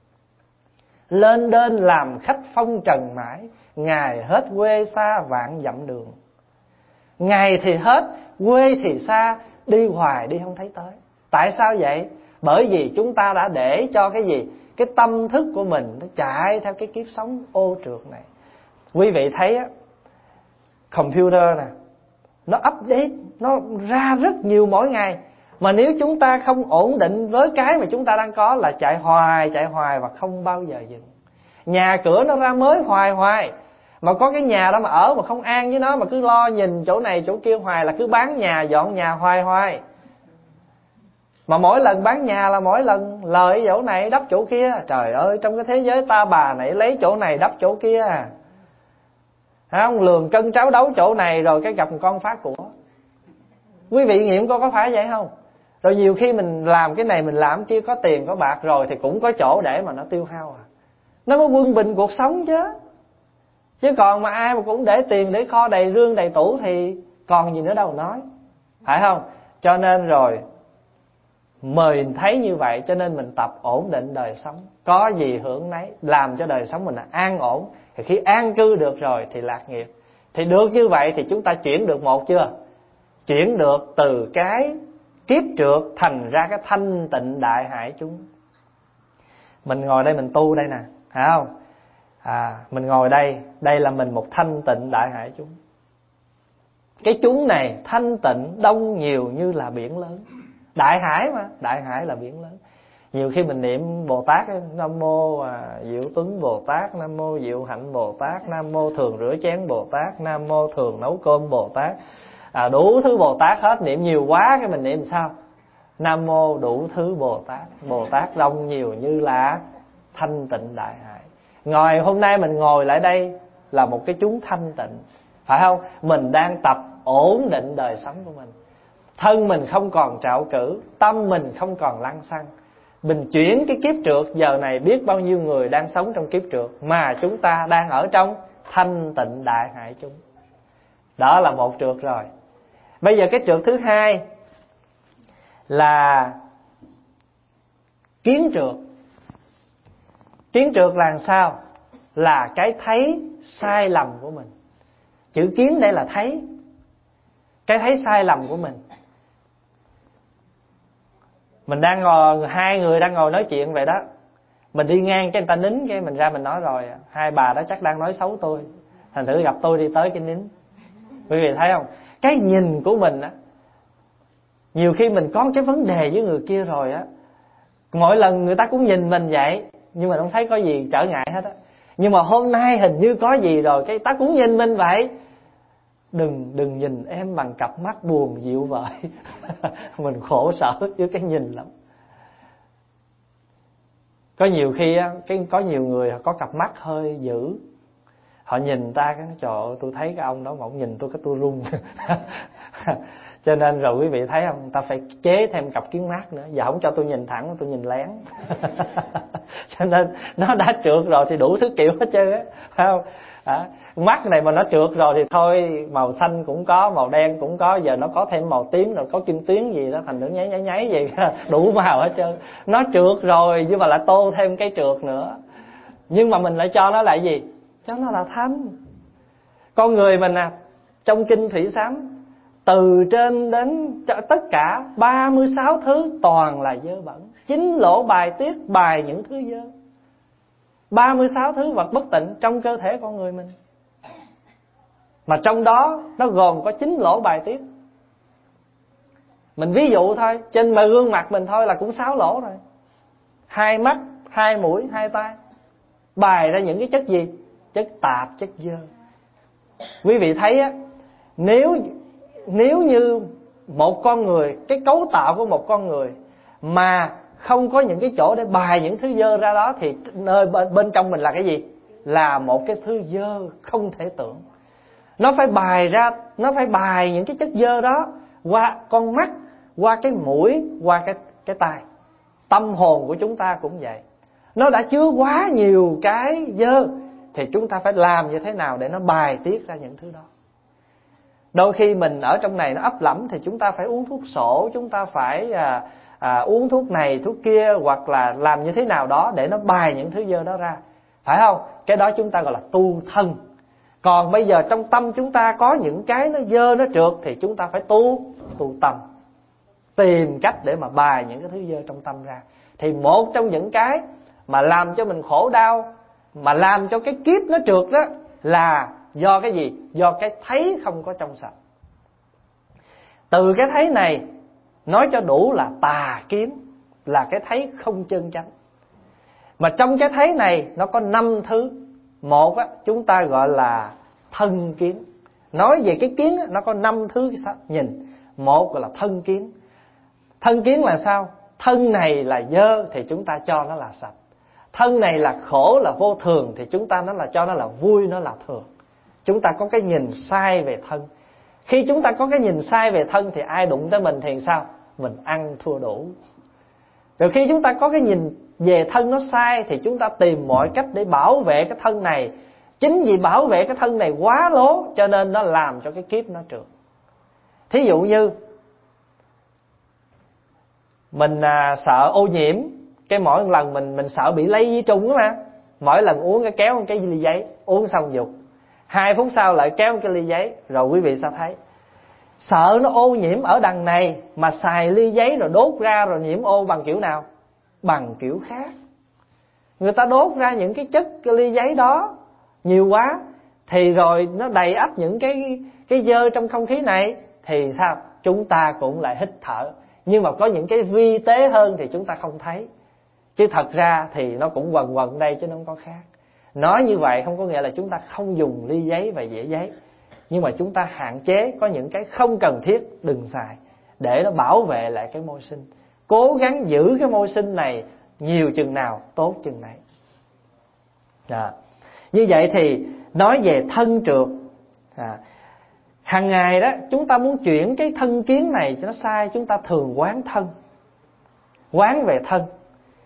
Lên đên làm khách phong trần mãi, ngày hết quê xa vạn dặm đường. Ngày thì hết, quê thì xa, đi hoài đi không thấy tới. Tại sao vậy? Bởi vì chúng ta đã để cho cái gì? Cái tâm thức của mình nó chạy theo cái kiếp sống ô trượt này. Quý vị thấy á, computer nè, nó update, nó ra rất nhiều mỗi ngày. Mà nếu chúng ta không ổn định với cái mà chúng ta đang có là chạy hoài, chạy hoài và không bao giờ dừng. Nhà cửa nó ra mới hoài hoài. Mà có cái nhà đó mà ở mà không an với nó, mà cứ lo nhìn chỗ này chỗ kia hoài, là cứ bán nhà, dọn nhà hoài hoài. Mà mỗi lần bán nhà là mỗi lần lời chỗ này đắp chỗ kia. Trời ơi, trong cái thế giới ta bà này lấy chỗ này đắp chỗ kia. Không, lường cân tráo đấu chỗ này rồi cái gặp một con phát của. Quý vị nghiệm coi có phải vậy không? Rồi nhiều khi mình làm cái này mình làm kia, có tiền có bạc rồi thì cũng có chỗ để mà nó tiêu hao à. Nó mới quân bình cuộc sống chứ. Chứ còn mà ai mà cũng để tiền để kho đầy rương đầy tủ thì còn gì nữa đâu nói, phải không? Cho nên rồi mình thấy như vậy, cho nên mình tập ổn định đời sống, có gì hưởng nấy, làm cho đời sống mình là an ổn. Thì khi an cư được rồi thì lạc nghiệp. Thì được như vậy thì chúng ta chuyển được một chưa? Chuyển được từ cái kiếp trượt thành ra cái thanh tịnh đại hải chúng. Mình ngồi đây mình tu đây nè, phải không? À, mình ngồi đây, đây là mình một thanh tịnh đại hải chúng. Cái chúng này thanh tịnh đông nhiều như là biển lớn. Đại hải mà, đại hải là biển lớn. Nhiều khi mình niệm Bồ Tát ấy, Nam mô à, Diệu Tuấn Bồ Tát, Nam mô Diệu Hạnh Bồ Tát, Nam mô Thường Rửa Chén Bồ Tát, Nam mô Thường Nấu Cơm Bồ Tát, à, đủ thứ Bồ Tát hết. Niệm nhiều quá cái mình niệm sao? Nam mô đủ thứ Bồ Tát. Bồ Tát đông nhiều như là thanh tịnh đại hải. Ngồi hôm nay mình ngồi lại đây là một cái chúng thanh tịnh, phải không? Mình đang tập ổn định đời sống của mình. Thân mình không còn trạo cử, tâm mình không còn lăng xăng, Mình chuyển cái kiếp trượt, giờ này biết bao nhiêu người đang sống trong kiếp trượt, mà chúng ta đang ở trong thanh tịnh đại hải chúng. Đó là một trượt rồi. Bây giờ cái trượt thứ hai là kiến trượt. Kiến trượt là sao? Là cái thấy sai lầm của mình. Chữ kiến đây là thấy, cái thấy sai lầm của mình. Mình đang ngồi, hai người đang ngồi nói chuyện vậy đó, mình đi ngang cái người ta nín, cái mình ra mình nói rồi, hai bà đó chắc đang nói xấu tôi, thành thử gặp tôi đi tới cái nín. Quý vị thấy không? Cái nhìn của mình á, nhiều khi mình có cái vấn đề với người kia rồi á, mỗi lần người ta cũng nhìn mình vậy, nhưng mà không thấy có gì trở ngại hết á. Nhưng mà hôm nay hình như có gì rồi, cái ta cũng nhìn mình vậy. Đừng đừng nhìn em bằng cặp mắt buồn dịu vợi. Mình khổ sở với cái nhìn lắm. Có nhiều khi á, cái có nhiều người có cặp mắt hơi dữ, họ nhìn ta cái trời ơi, tôi thấy cái ông đó mà ông nhìn tôi cái tôi run. Cho nên rồi quý vị thấy không, ta phải chế thêm cặp kiến mát nữa. Giờ không cho tôi nhìn thẳng, tôi nhìn lén. Cho nên nó đã trượt rồi thì đủ thứ kiểu hết trơn á, phải không? À, mắt này mà nó trượt rồi thì thôi, màu xanh cũng có, màu đen cũng có, giờ nó có thêm màu tím rồi có kim tuyến gì đó, thành nó nháy nháy nháy vậy, đủ màu hết trơn. Nó trượt rồi nhưng mà lại tô thêm cái trượt nữa. Nhưng mà mình lại cho nó là gì? Cho nó là thanh. Con người mình à, trong kinh Thủy Sám, từ trên đến tất cả ba mươi sáu thứ toàn là dơ bẩn. Chín lỗ bài tiết bài những thứ dơ. ba mươi sáu thứ vật bất tịnh trong cơ thể con người mình. Mà trong đó nó gồm có chín lỗ bài tiết. Mình ví dụ thôi, trên mà gương mặt mình thôi là cũng sáu lỗ rồi. Hai mắt, hai mũi, hai tai, bài ra những cái chất gì? Chất tạp, chất dơ. Quý vị thấy á, nếu nếu như một con người, cái cấu tạo của một con người mà không có những cái chỗ để bài những thứ dơ ra đó, thì nơi bên, bên trong mình là cái gì? Là một cái thứ dơ không thể tưởng. Nó phải bài ra, nó phải bài những cái chất dơ đó qua con mắt, qua cái mũi, qua cái cái tai. Tâm hồn của chúng ta cũng vậy. Nó đã chứa quá nhiều cái dơ thì chúng ta phải làm như thế nào để nó bài tiết ra những thứ đó. Đôi khi mình ở trong này nó ấp lẫm thì chúng ta phải uống thuốc sổ, chúng ta phải à, à, uống thuốc này thuốc kia, hoặc là làm như thế nào đó để nó bài những thứ dơ đó ra, phải không? Cái đó chúng ta gọi là tu thân. Còn bây giờ trong tâm chúng ta có những cái nó dơ, nó trượt thì chúng ta phải tu tu tâm, tìm cách để mà bài những cái thứ dơ trong tâm ra. Thì một trong những cái mà làm cho mình khổ đau, mà làm cho cái kiếp nó trượt đó, là do cái gì? Do cái thấy không có trong sạch. Từ cái thấy này, nói cho đủ là tà kiến, là cái thấy không chân chánh. Mà trong cái thấy này nó có năm thứ. Một á, chúng ta gọi là thân kiến. Nói về cái kiến á, nó có năm thứ nhìn. Một gọi là thân kiến. Thân kiến là sao? Thân này là dơ thì chúng ta cho nó là sạch. Thân này là khổ, là vô thường thì chúng ta nó là cho nó là vui, nó là thường. Chúng ta có cái nhìn sai về thân. Khi chúng ta có cái nhìn sai về thân thì ai đụng tới mình thì sao? Mình ăn thua đủ. Rồi khi chúng ta có cái nhìn về thân nó sai thì chúng ta tìm mọi cách để bảo vệ cái thân này. Chính vì bảo vệ cái thân này quá lố cho nên nó làm cho cái kiếp nó trượt. Thí dụ như mình à, sợ ô nhiễm, cái mỗi lần mình mình sợ bị lấy vi trùng á mà, mỗi lần uống cái kéo một cái ly giấy, uống xong dục, hai phút sau lại kéo một cái ly giấy. Rồi quý vị sao thấy? Sợ nó ô nhiễm ở đằng này mà xài ly giấy rồi đốt ra rồi nhiễm ô bằng kiểu nào? Bằng kiểu khác. Người ta đốt ra những cái chất cái ly giấy đó nhiều quá thì rồi nó đầy ắp những cái cái dơ trong không khí này thì sao? Chúng ta cũng lại hít thở. Nhưng mà có những cái vi tế hơn thì chúng ta không thấy. Chứ thật ra thì nó cũng quần quần đây chứ nó không có khác. Nói như vậy không có nghĩa là chúng ta không dùng ly giấy và dĩa giấy, nhưng mà chúng ta hạn chế có những cái không cần thiết đừng xài để nó bảo vệ lại cái môi sinh. Cố gắng giữ cái môi sinh này nhiều chừng nào tốt chừng này. À, như vậy thì nói về thân trượt. À, hàng ngày đó chúng ta muốn chuyển cái thân kiến này cho nó sai, chúng ta thường quán thân, quán về thân.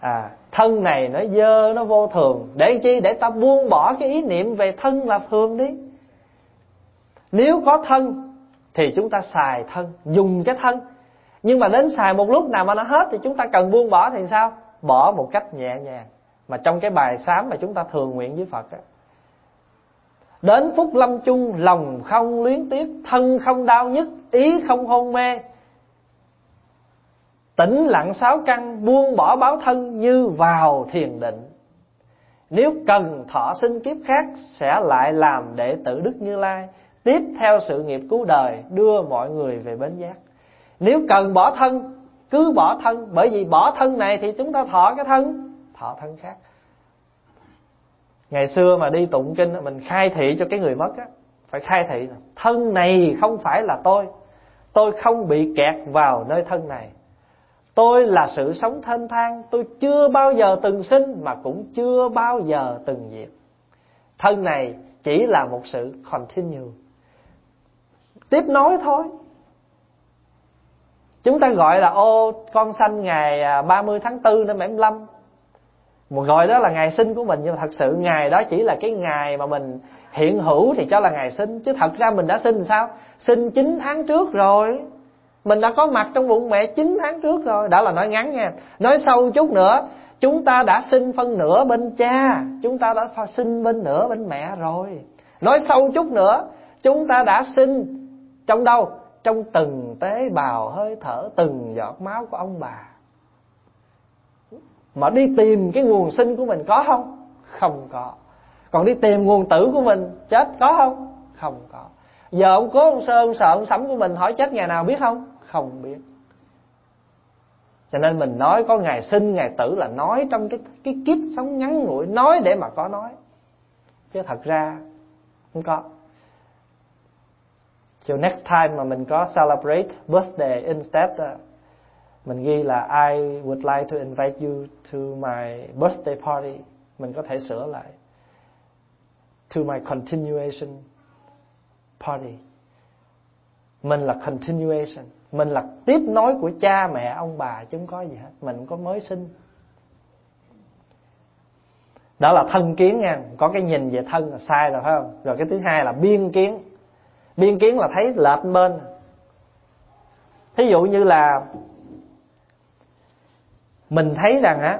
À, thân này nó dơ, nó vô thường. Để chi? Để ta buông bỏ cái ý niệm về thân là thường đi. Nếu có thân thì chúng ta xài thân, dùng cái thân. Nhưng mà đến xài một lúc nào mà nó hết thì chúng ta cần buông bỏ thì sao? Bỏ một cách nhẹ nhàng. Mà trong cái bài sám mà chúng ta thường nguyện với Phật á, đến phút lâm chung, lòng không luyến tiếc, thân không đau nhức, ý không hôn mê, tĩnh lặng sáu căn, buông bỏ báo thân như vào thiền định. Nếu cần thọ sinh kiếp khác, sẽ lại làm đệ tử Đức Như Lai, tiếp theo sự nghiệp cứu đời, đưa mọi người về bến giác. Nếu cần bỏ thân, cứ bỏ thân. Bởi vì bỏ thân này thì chúng ta thọ cái thân, thọ thân khác. Ngày xưa mà đi tụng kinh, mình khai thị cho cái người mất á, phải khai thị thân này không phải là tôi. Tôi không bị kẹt vào nơi thân này. Tôi là sự sống thênh thang. Tôi chưa bao giờ từng sinh, mà cũng chưa bao giờ từng diệt. Thân này chỉ là một sự continue, tiếp nối thôi. Chúng ta gọi là ô con sanh ngày ba mươi tháng tư năm bảy mươi lăm, một gọi đó là ngày sinh của mình. Nhưng mà thật sự ngày đó chỉ là cái ngày mà mình hiện hữu thì cho là ngày sinh. Chứ thật ra mình đã sinh sao? Sinh chín tháng trước rồi. Mình đã có mặt trong bụng mẹ chín tháng trước rồi. Đó là nói ngắn nha. Nói sâu chút nữa, chúng ta đã sinh phân nửa bên cha, chúng ta đã sinh bên nửa bên mẹ rồi. Nói sâu chút nữa, chúng ta đã sinh trong đâu? Trong từng tế bào hơi thở, từng giọt máu của ông bà. Mà đi tìm cái nguồn sinh của mình có không? Không có. Còn đi tìm nguồn tử của mình chết có không? Không có. Giờ ông cố, ông sơ, ông sợ, ông sắm của mình hỏi chết ngày nào biết không? Không biết. Cho nên mình nói có ngày sinh, ngày tử là nói trong cái, cái kiếp sống ngắn ngủi, nói để mà có nói. Chứ thật ra không có. So next time mà mình có celebrate birthday, instead mình ghi là I would like to invite you to my birthday party. Mình có thể sửa lại to my continuation party. Mình là continuation, mình là tiếp nối của cha mẹ ông bà, chứ không có gì hết. Mình không có mới sinh. Đó là thân kiến nha. Có cái nhìn về thân là sai rồi phải không? Rồi cái thứ hai là biên kiến. Biên kiến là thấy lệch bên. Thí dụ như là mình thấy rằng á,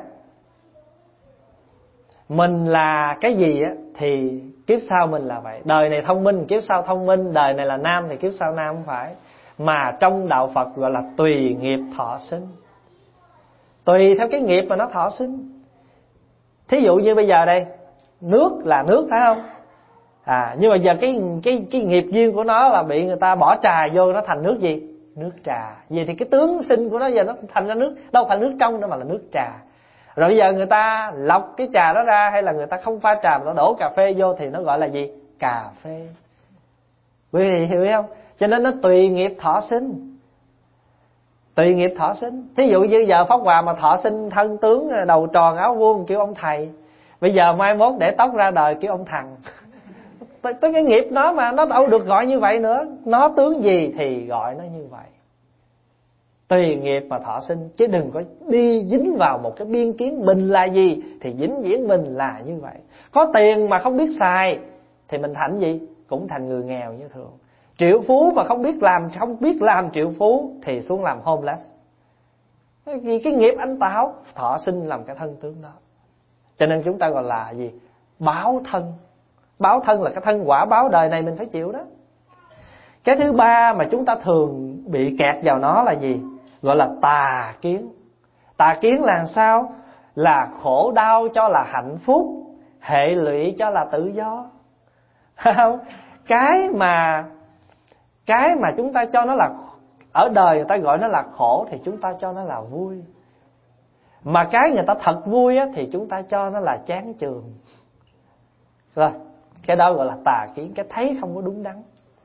mình là cái gì á thì kiếp sau mình là vậy. Đời này thông minh, kiếp sau thông minh. Đời này là nam thì kiếp sau nam, không phải. Mà trong đạo Phật gọi là tùy nghiệp thọ sinh. Tùy theo cái nghiệp mà nó thọ sinh. Thí dụ như bây giờ đây, nước là nước phải không? À, nhưng mà giờ cái cái cái nghiệp duyên của nó là bị người ta bỏ trà vô, nó thành nước gì? Nước trà. Vậy thì cái tướng sinh của nó giờ nó thành ra nước, đâu phải nước trong nữa mà là nước trà. Rồi bây giờ người ta lọc cái trà đó ra, hay là người ta không pha trà mà nó đổ cà phê vô thì nó gọi là gì? Cà phê. Quý vị hiểu không? Cho nên nó tùy nghiệp thọ sinh. Tùy nghiệp thọ sinh. Thí dụ như giờ Pháp Hòa mà thọ sinh thân tướng đầu tròn áo vuông kêu ông thầy. Bây giờ mai mốt để tóc ra đời kêu ông thằng. Tới cái nghiệp nó mà nó đâu được gọi như vậy nữa. Nó tướng gì thì gọi nó như vậy. Tùy nghiệp mà thọ sinh. Chứ đừng có đi dính vào một cái biên kiến mình là gì thì vĩnh viễn mình là như vậy. Có tiền mà không biết xài thì mình thành gì? Cũng thành người nghèo như thường. Triệu phú mà không biết làm không biết làm triệu phú thì xuống làm homeless. Vì cái nghiệp anh tạo thọ sinh làm cái thân tướng đó. Cho nên chúng ta gọi là gì? Báo thân. Báo thân là cái thân quả báo đời này mình phải chịu đó. Cái thứ ba mà chúng ta thường bị kẹt vào nó là gì? Gọi là tà kiến. Tà kiến là sao? Là khổ đau cho là hạnh phúc, hệ lụy cho là tự do. Không? Cái mà Cái mà chúng ta cho nó là, ở đời người ta gọi nó là khổ thì chúng ta cho nó là vui. Mà cái người ta thật vui á, thì chúng ta cho nó là chán chường. Rồi, cái đó gọi là tà kiến, cái thấy không có đúng đắn.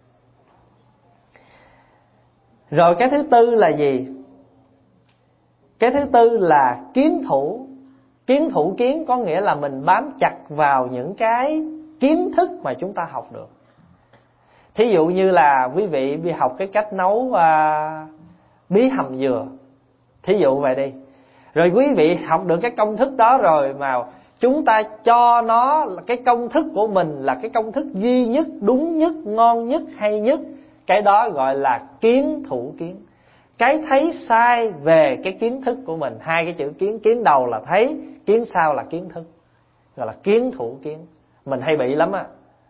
Rồi cái thứ tư là gì? Cái thứ tư là kiến thủ. Kiến thủ kiến có nghĩa là mình bám chặt vào những cái kiến thức mà chúng ta học được. Thí dụ như là quý vị đi học cái cách nấu à, bí hầm dừa. Thí dụ vậy đi. Rồi quý vị học được cái công thức đó rồi mà chúng ta cho nó cái công thức của mình là cái công thức duy nhất, đúng nhất, ngon nhất, hay nhất. Cái đó gọi là kiến thủ kiến. Cái thấy sai về cái kiến thức của mình. Hai cái chữ kiến, kiến đầu là thấy, kiến sau là kiến thức, gọi là kiến thủ kiến. Mình hay bị lắm á.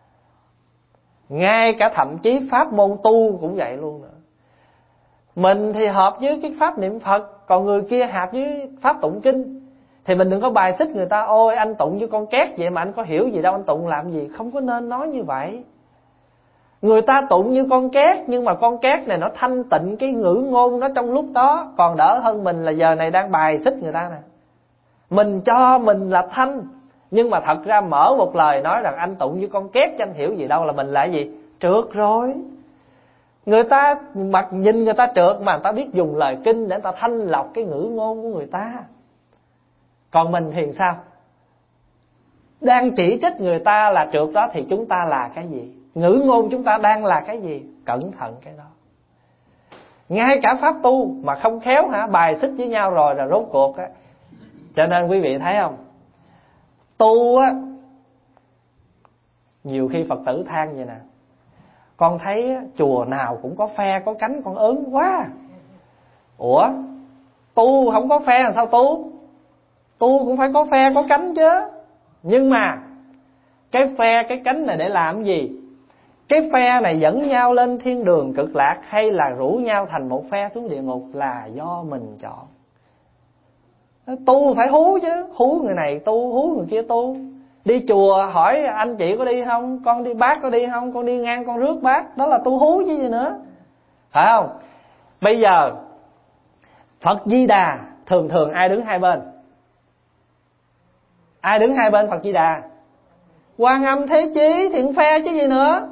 Ngay cả thậm chí pháp môn tu cũng vậy luôn nữa. Mình thì hợp với cái pháp niệm Phật, còn người kia hợp với pháp tụng kinh. Thì mình đừng có bài xích người ta: ôi anh tụng như con két vậy mà anh có hiểu gì đâu, anh tụng làm gì. Không có nên nói như vậy. Người ta tụng như con két, nhưng mà con két này nó thanh tịnh cái ngữ ngôn nó trong lúc đó, còn đỡ hơn mình là giờ này đang bài xích người ta nè. Mình cho mình là thanh, nhưng mà thật ra mở một lời nói rằng anh tụng như con két cho anh hiểu gì đâu là mình là gì? Trượt rồi. Người ta mặt nhìn người ta trượt mà người ta biết dùng lời kinh để người ta thanh lọc cái ngữ ngôn của người ta. Còn mình thì sao? Đang chỉ trích người ta là trượt đó thì chúng ta là cái gì? Ngữ ngôn chúng ta đang là cái gì? Cẩn thận cái đó. Ngay cả pháp tu mà không khéo hả, bài xích với nhau rồi là rốt cuộc á. Cho nên quý vị thấy không, tu á, nhiều khi Phật tử than vậy nè: con thấy chùa nào cũng có phe có cánh, con ớn quá. Ủa, tu không có phe làm sao tu? Tu cũng phải có phe có cánh chứ. Nhưng mà cái phe cái cánh này để làm gì? Cái phe này dẫn nhau lên thiên đường cực lạc, hay là rủ nhau thành một phe xuống địa ngục là do mình chọn. Tu phải hú chứ, hú người này tu, hú người kia tu. Đi chùa hỏi anh chị có đi không, con đi bác có đi không, con đi ngang con rước bác, đó là tu hú chứ gì nữa, phải không? Bây giờ Phật Di Đà thường thường ai đứng hai bên? Ai đứng hai bên Phật Di Đà? Quan Âm Thế Chí, thiện phe chứ gì nữa.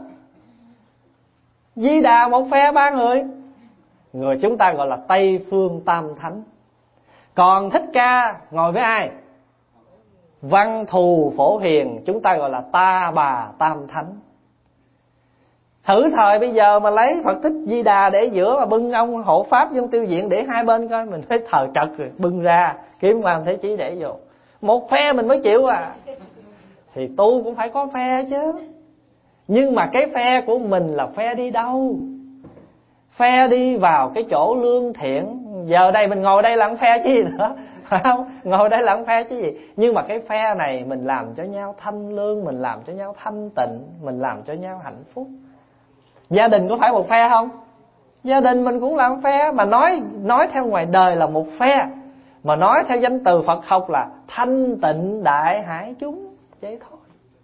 Di Đà một phe ba người. Người chúng ta gọi là Tây Phương Tam Thánh. Còn Thích Ca ngồi với ai? Văn Thù Phổ Hiền, chúng ta gọi là Ta Bà Tam Thánh. Thử thời bây giờ mà lấy Phật Thích Di Đà để giữa mà bưng ông hộ pháp trong tiêu viện để hai bên coi, mình thấy thờ trật rồi, bưng ra kiếm Quan Thế Chí để vô. Một phe mình mới chịu à. Thì tu cũng phải có phe chứ. Nhưng mà cái phe của mình là phe đi đâu? Phe đi vào cái chỗ lương thiện. Giờ đây mình ngồi đây làm phe chứ gì nữa, phải không? Ngồi đây làm phe chứ gì. Nhưng mà cái phe này mình làm cho nhau thanh lương, mình làm cho nhau thanh tịnh, mình làm cho nhau hạnh phúc. Gia đình có phải một phe không? Gia đình mình cũng làm phe. Mà nói nói theo ngoài đời là một phe, mà nói theo danh từ Phật học là thanh tịnh đại hải chúng. Vậy thôi,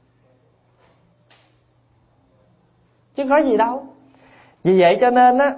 chứ có gì đâu. Vì vậy cho nên á,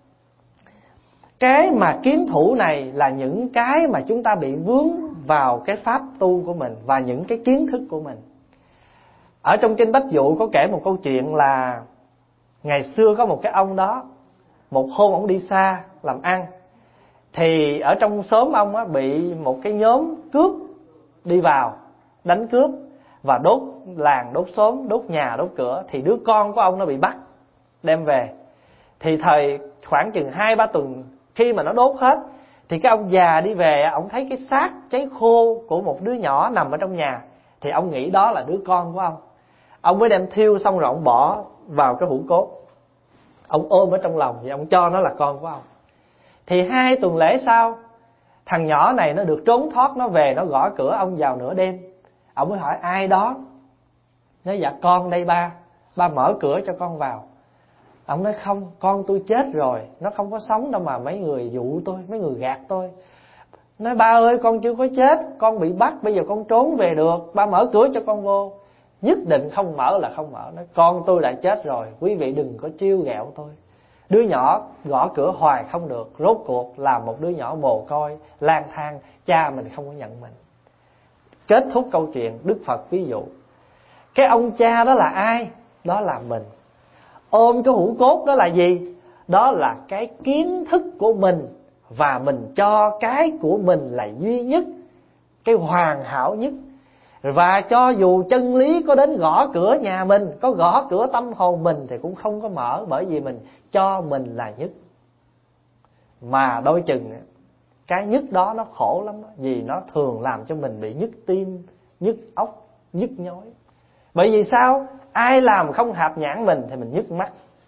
cái mà kiến thủ này là những cái mà chúng ta bị vướng vào cái pháp tu của mình và những cái kiến thức của mình. Ở trong kinh Bách Dụ có kể một câu chuyện là ngày xưa có một cái ông đó, một hôm ông đi xa làm ăn, thì ở trong xóm ông á, bị một cái nhóm cướp đi vào đánh cướp và đốt làng, đốt xóm, đốt nhà, đốt cửa. Thì đứa con của ông nó bị bắt đem về. Thì thời khoảng chừng hai ba tuần khi mà nó đốt hết, thì cái ông già đi về, ông thấy cái xác cháy khô của một đứa nhỏ nằm ở trong nhà. Thì ông nghĩ đó là đứa con của ông. Ông mới đem thiêu xong rồi ông bỏ vào cái hũ cốt, ông ôm ở trong lòng, thì ông cho nó là con của ông. Thì hai tuần lễ sau, thằng nhỏ này nó được trốn thoát, nó về nó gõ cửa ông vào nửa đêm. Ông mới hỏi ai đó. Nó dạ con đây ba, ba mở cửa cho con vào. Ông nói không, con tôi chết rồi, nó không có sống đâu mà mấy người dụ tôi, mấy người gạt tôi. Nói ba ơi con chưa có chết, con bị bắt, bây giờ con trốn về được, ba mở cửa cho con vô. Nhất định không mở là không mở. Nói con tôi đã chết rồi, quý vị đừng có trêu ghẹo tôi. Đứa nhỏ gõ cửa hoài không được, rốt cuộc là một đứa nhỏ mồ côi, lang thang, cha mình không có nhận mình. Kết thúc câu chuyện, Đức Phật ví dụ cái ông cha đó là ai? Đó là mình. Ôm cái hũ cốt đó là gì? Đó là cái kiến thức của mình, và mình cho cái của mình là duy nhất, cái hoàn hảo nhất. Và cho dù chân lý có đến gõ cửa nhà mình, có gõ cửa tâm hồn mình thì cũng không có mở, bởi vì mình cho mình là nhất. Mà đôi chừng Cái nhức đó nó khổ lắm đó, vì nó thường làm cho mình bị nhức tim, nhức óc, nhức nhối. Bởi vì sao? Ai làm không hợp nhãn mình thì mình nhức mắt.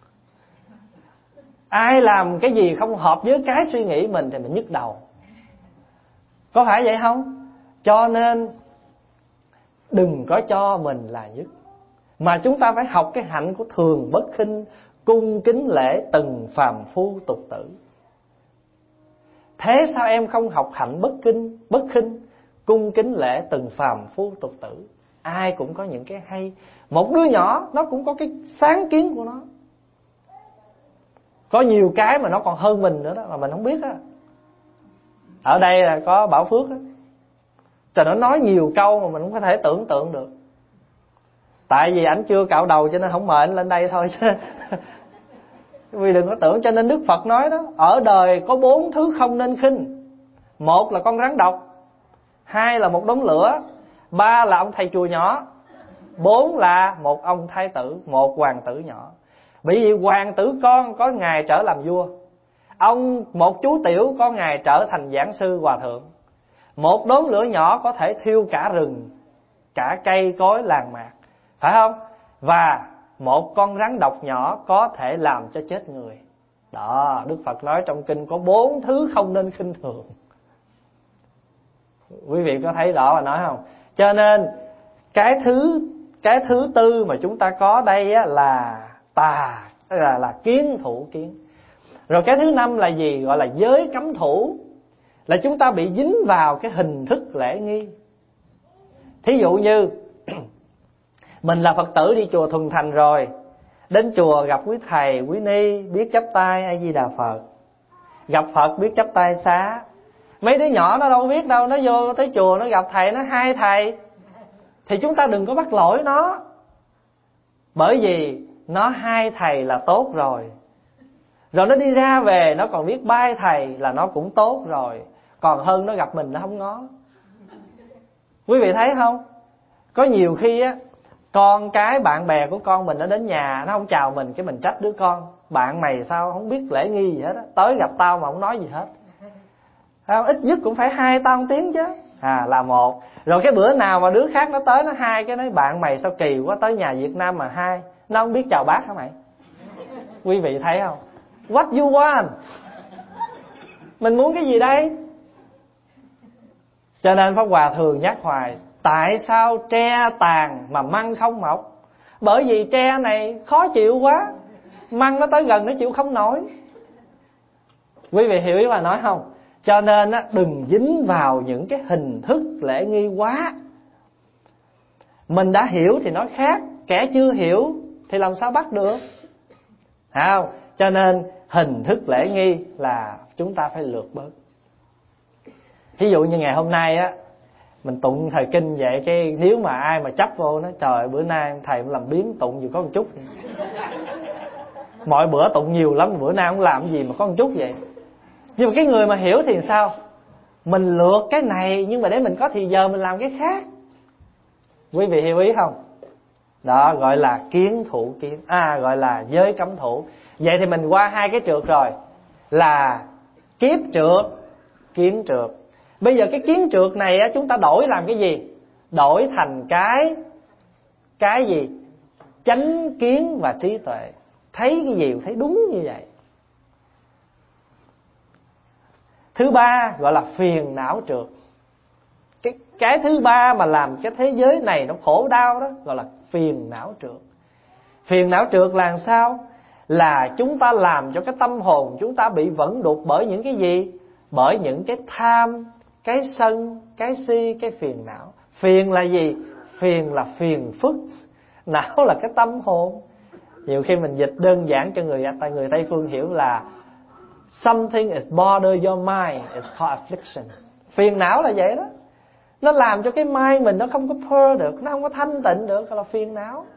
Ai làm cái gì không hợp với cái suy nghĩ mình thì mình nhức đầu. Có phải vậy không? Cho nên đừng có cho mình là nhức, mà chúng ta phải học cái hạnh của thường bất khinh, cung kính lễ từng phàm phu tục tử. Thế sao em không học hạnh bất kinh, bất khinh, cung kính lễ từng phàm phu tục tử? Ai cũng có những cái hay. Một đứa nhỏ nó cũng có cái sáng kiến của nó. Có nhiều cái mà nó còn hơn mình nữa đó mà mình không biết á. Ở đây là có Bảo Phước á, trời, nó nói nhiều câu mà mình không có thể tưởng tượng được. Tại vì ảnh chưa cạo đầu cho nên không mời anh lên đây thôi chứ. Vì đừng có tưởng. Cho nên Đức Phật nói đó, ở đời có bốn thứ không nên khinh. Một là con rắn độc, hai là một đống lửa, ba là ông thầy chùa nhỏ, bốn là một ông thái tử, một hoàng tử nhỏ. Bởi vì hoàng tử con có ngày trở làm vua, ông một chú tiểu có ngày trở thành giảng sư hòa thượng. Một đốm lửa nhỏ có thể thiêu cả rừng, cả cây cối làng mạc, phải không? Và một con rắn độc nhỏ có thể làm cho chết người. Đó, Đức Phật nói trong kinh có bốn thứ không nên khinh thường. Quý vị có thấy rõ mà nói không? Cho nên cái thứ cái thứ tư mà chúng ta có đây á, là tà, tức là là kiến thủ kiến. Rồi cái thứ năm là gì? Gọi là giới cấm thủ. Là chúng ta bị dính vào cái hình thức lễ nghi. Thí dụ như mình là Phật tử đi chùa Thuần Thành rồi, đến chùa gặp quý thầy, quý ni biết chắp tay A Di Đà Phật, gặp Phật biết chắp tay xá. Mấy đứa nhỏ nó đâu biết đâu, nó vô tới chùa nó gặp thầy, nó hai thầy, thì chúng ta đừng có bắt lỗi nó. Bởi vì nó hai thầy là tốt rồi. Rồi nó đi ra về nó còn biết bái thầy là nó cũng tốt rồi. Còn hơn nó gặp mình nó không ngó. Quý vị thấy không? Có nhiều khi á, con cái bạn bè của con mình nó đến nhà, nó không chào mình, cái mình trách đứa con: bạn mày sao không biết lễ nghi gì hết á, tới gặp tao mà không nói gì hết. Không, ít nhất cũng phải hai tao một tiếng chứ. À, là một. Rồi cái bữa nào mà đứa khác nó tới nó hai cái nói: bạn mày sao kỳ quá, tới nhà Việt Nam mà hai, nó không biết chào bác hả mày? Quý vị thấy không? What you want? Mình muốn cái gì đây? Cho nên Pháp Hòa thường nhắc hoài, tại sao tre tàn mà măng không mọc? Bởi vì tre này khó chịu quá, măng nó tới gần nó chịu không nổi. Quý vị hiểu ý bà nói không? Cho nên á, đừng dính vào những cái hình thức lễ nghi quá. Mình đã hiểu thì nói khác, kẻ chưa hiểu thì làm sao bắt được? Không? Cho nên hình thức lễ nghi là chúng ta phải lược bớt. Ví dụ như ngày hôm nay á, mình tụng thời kinh vậy, cái nếu mà ai mà chấp vô nó: trời, bữa nay thầy cũng làm biến tụng dù có một chút. Mọi bữa tụng nhiều lắm, bữa nay không làm gì mà có một chút vậy. Nhưng mà cái người mà hiểu thì sao? Mình lược cái này nhưng mà để mình có thì giờ mình làm cái khác. Quý vị hiểu ý không? Đó gọi là kiến thủ kiến, à gọi là giới cấm thủ. Vậy thì mình qua hai cái trượt rồi, là kiếp trượt, kiến trượt. Bây giờ cái kiến trượt này á, chúng ta đổi làm cái gì? Đổi thành cái Cái gì? Chánh kiến và trí tuệ. Thấy cái gì thấy đúng như vậy. Thứ ba gọi là phiền não trượt. Cái, cái thứ ba mà làm cái thế giới này nó khổ đau đó gọi là phiền não trượt. Phiền não trượt là sao? Là chúng ta làm cho cái tâm hồn chúng ta bị vẫn đục bởi những cái gì? Bởi những cái tham, cái sân, cái si, cái phiền não. Phiền là gì? Phiền là phiền phức, não là cái tâm hồn. Nhiều khi mình dịch đơn giản cho người người Tây phương hiểu là something is bother your mind, it's called affliction. Phiền não là vậy đó. Nó làm cho cái mind mình nó không có pure được, nó không có thanh tịnh được, gọi là phiền não.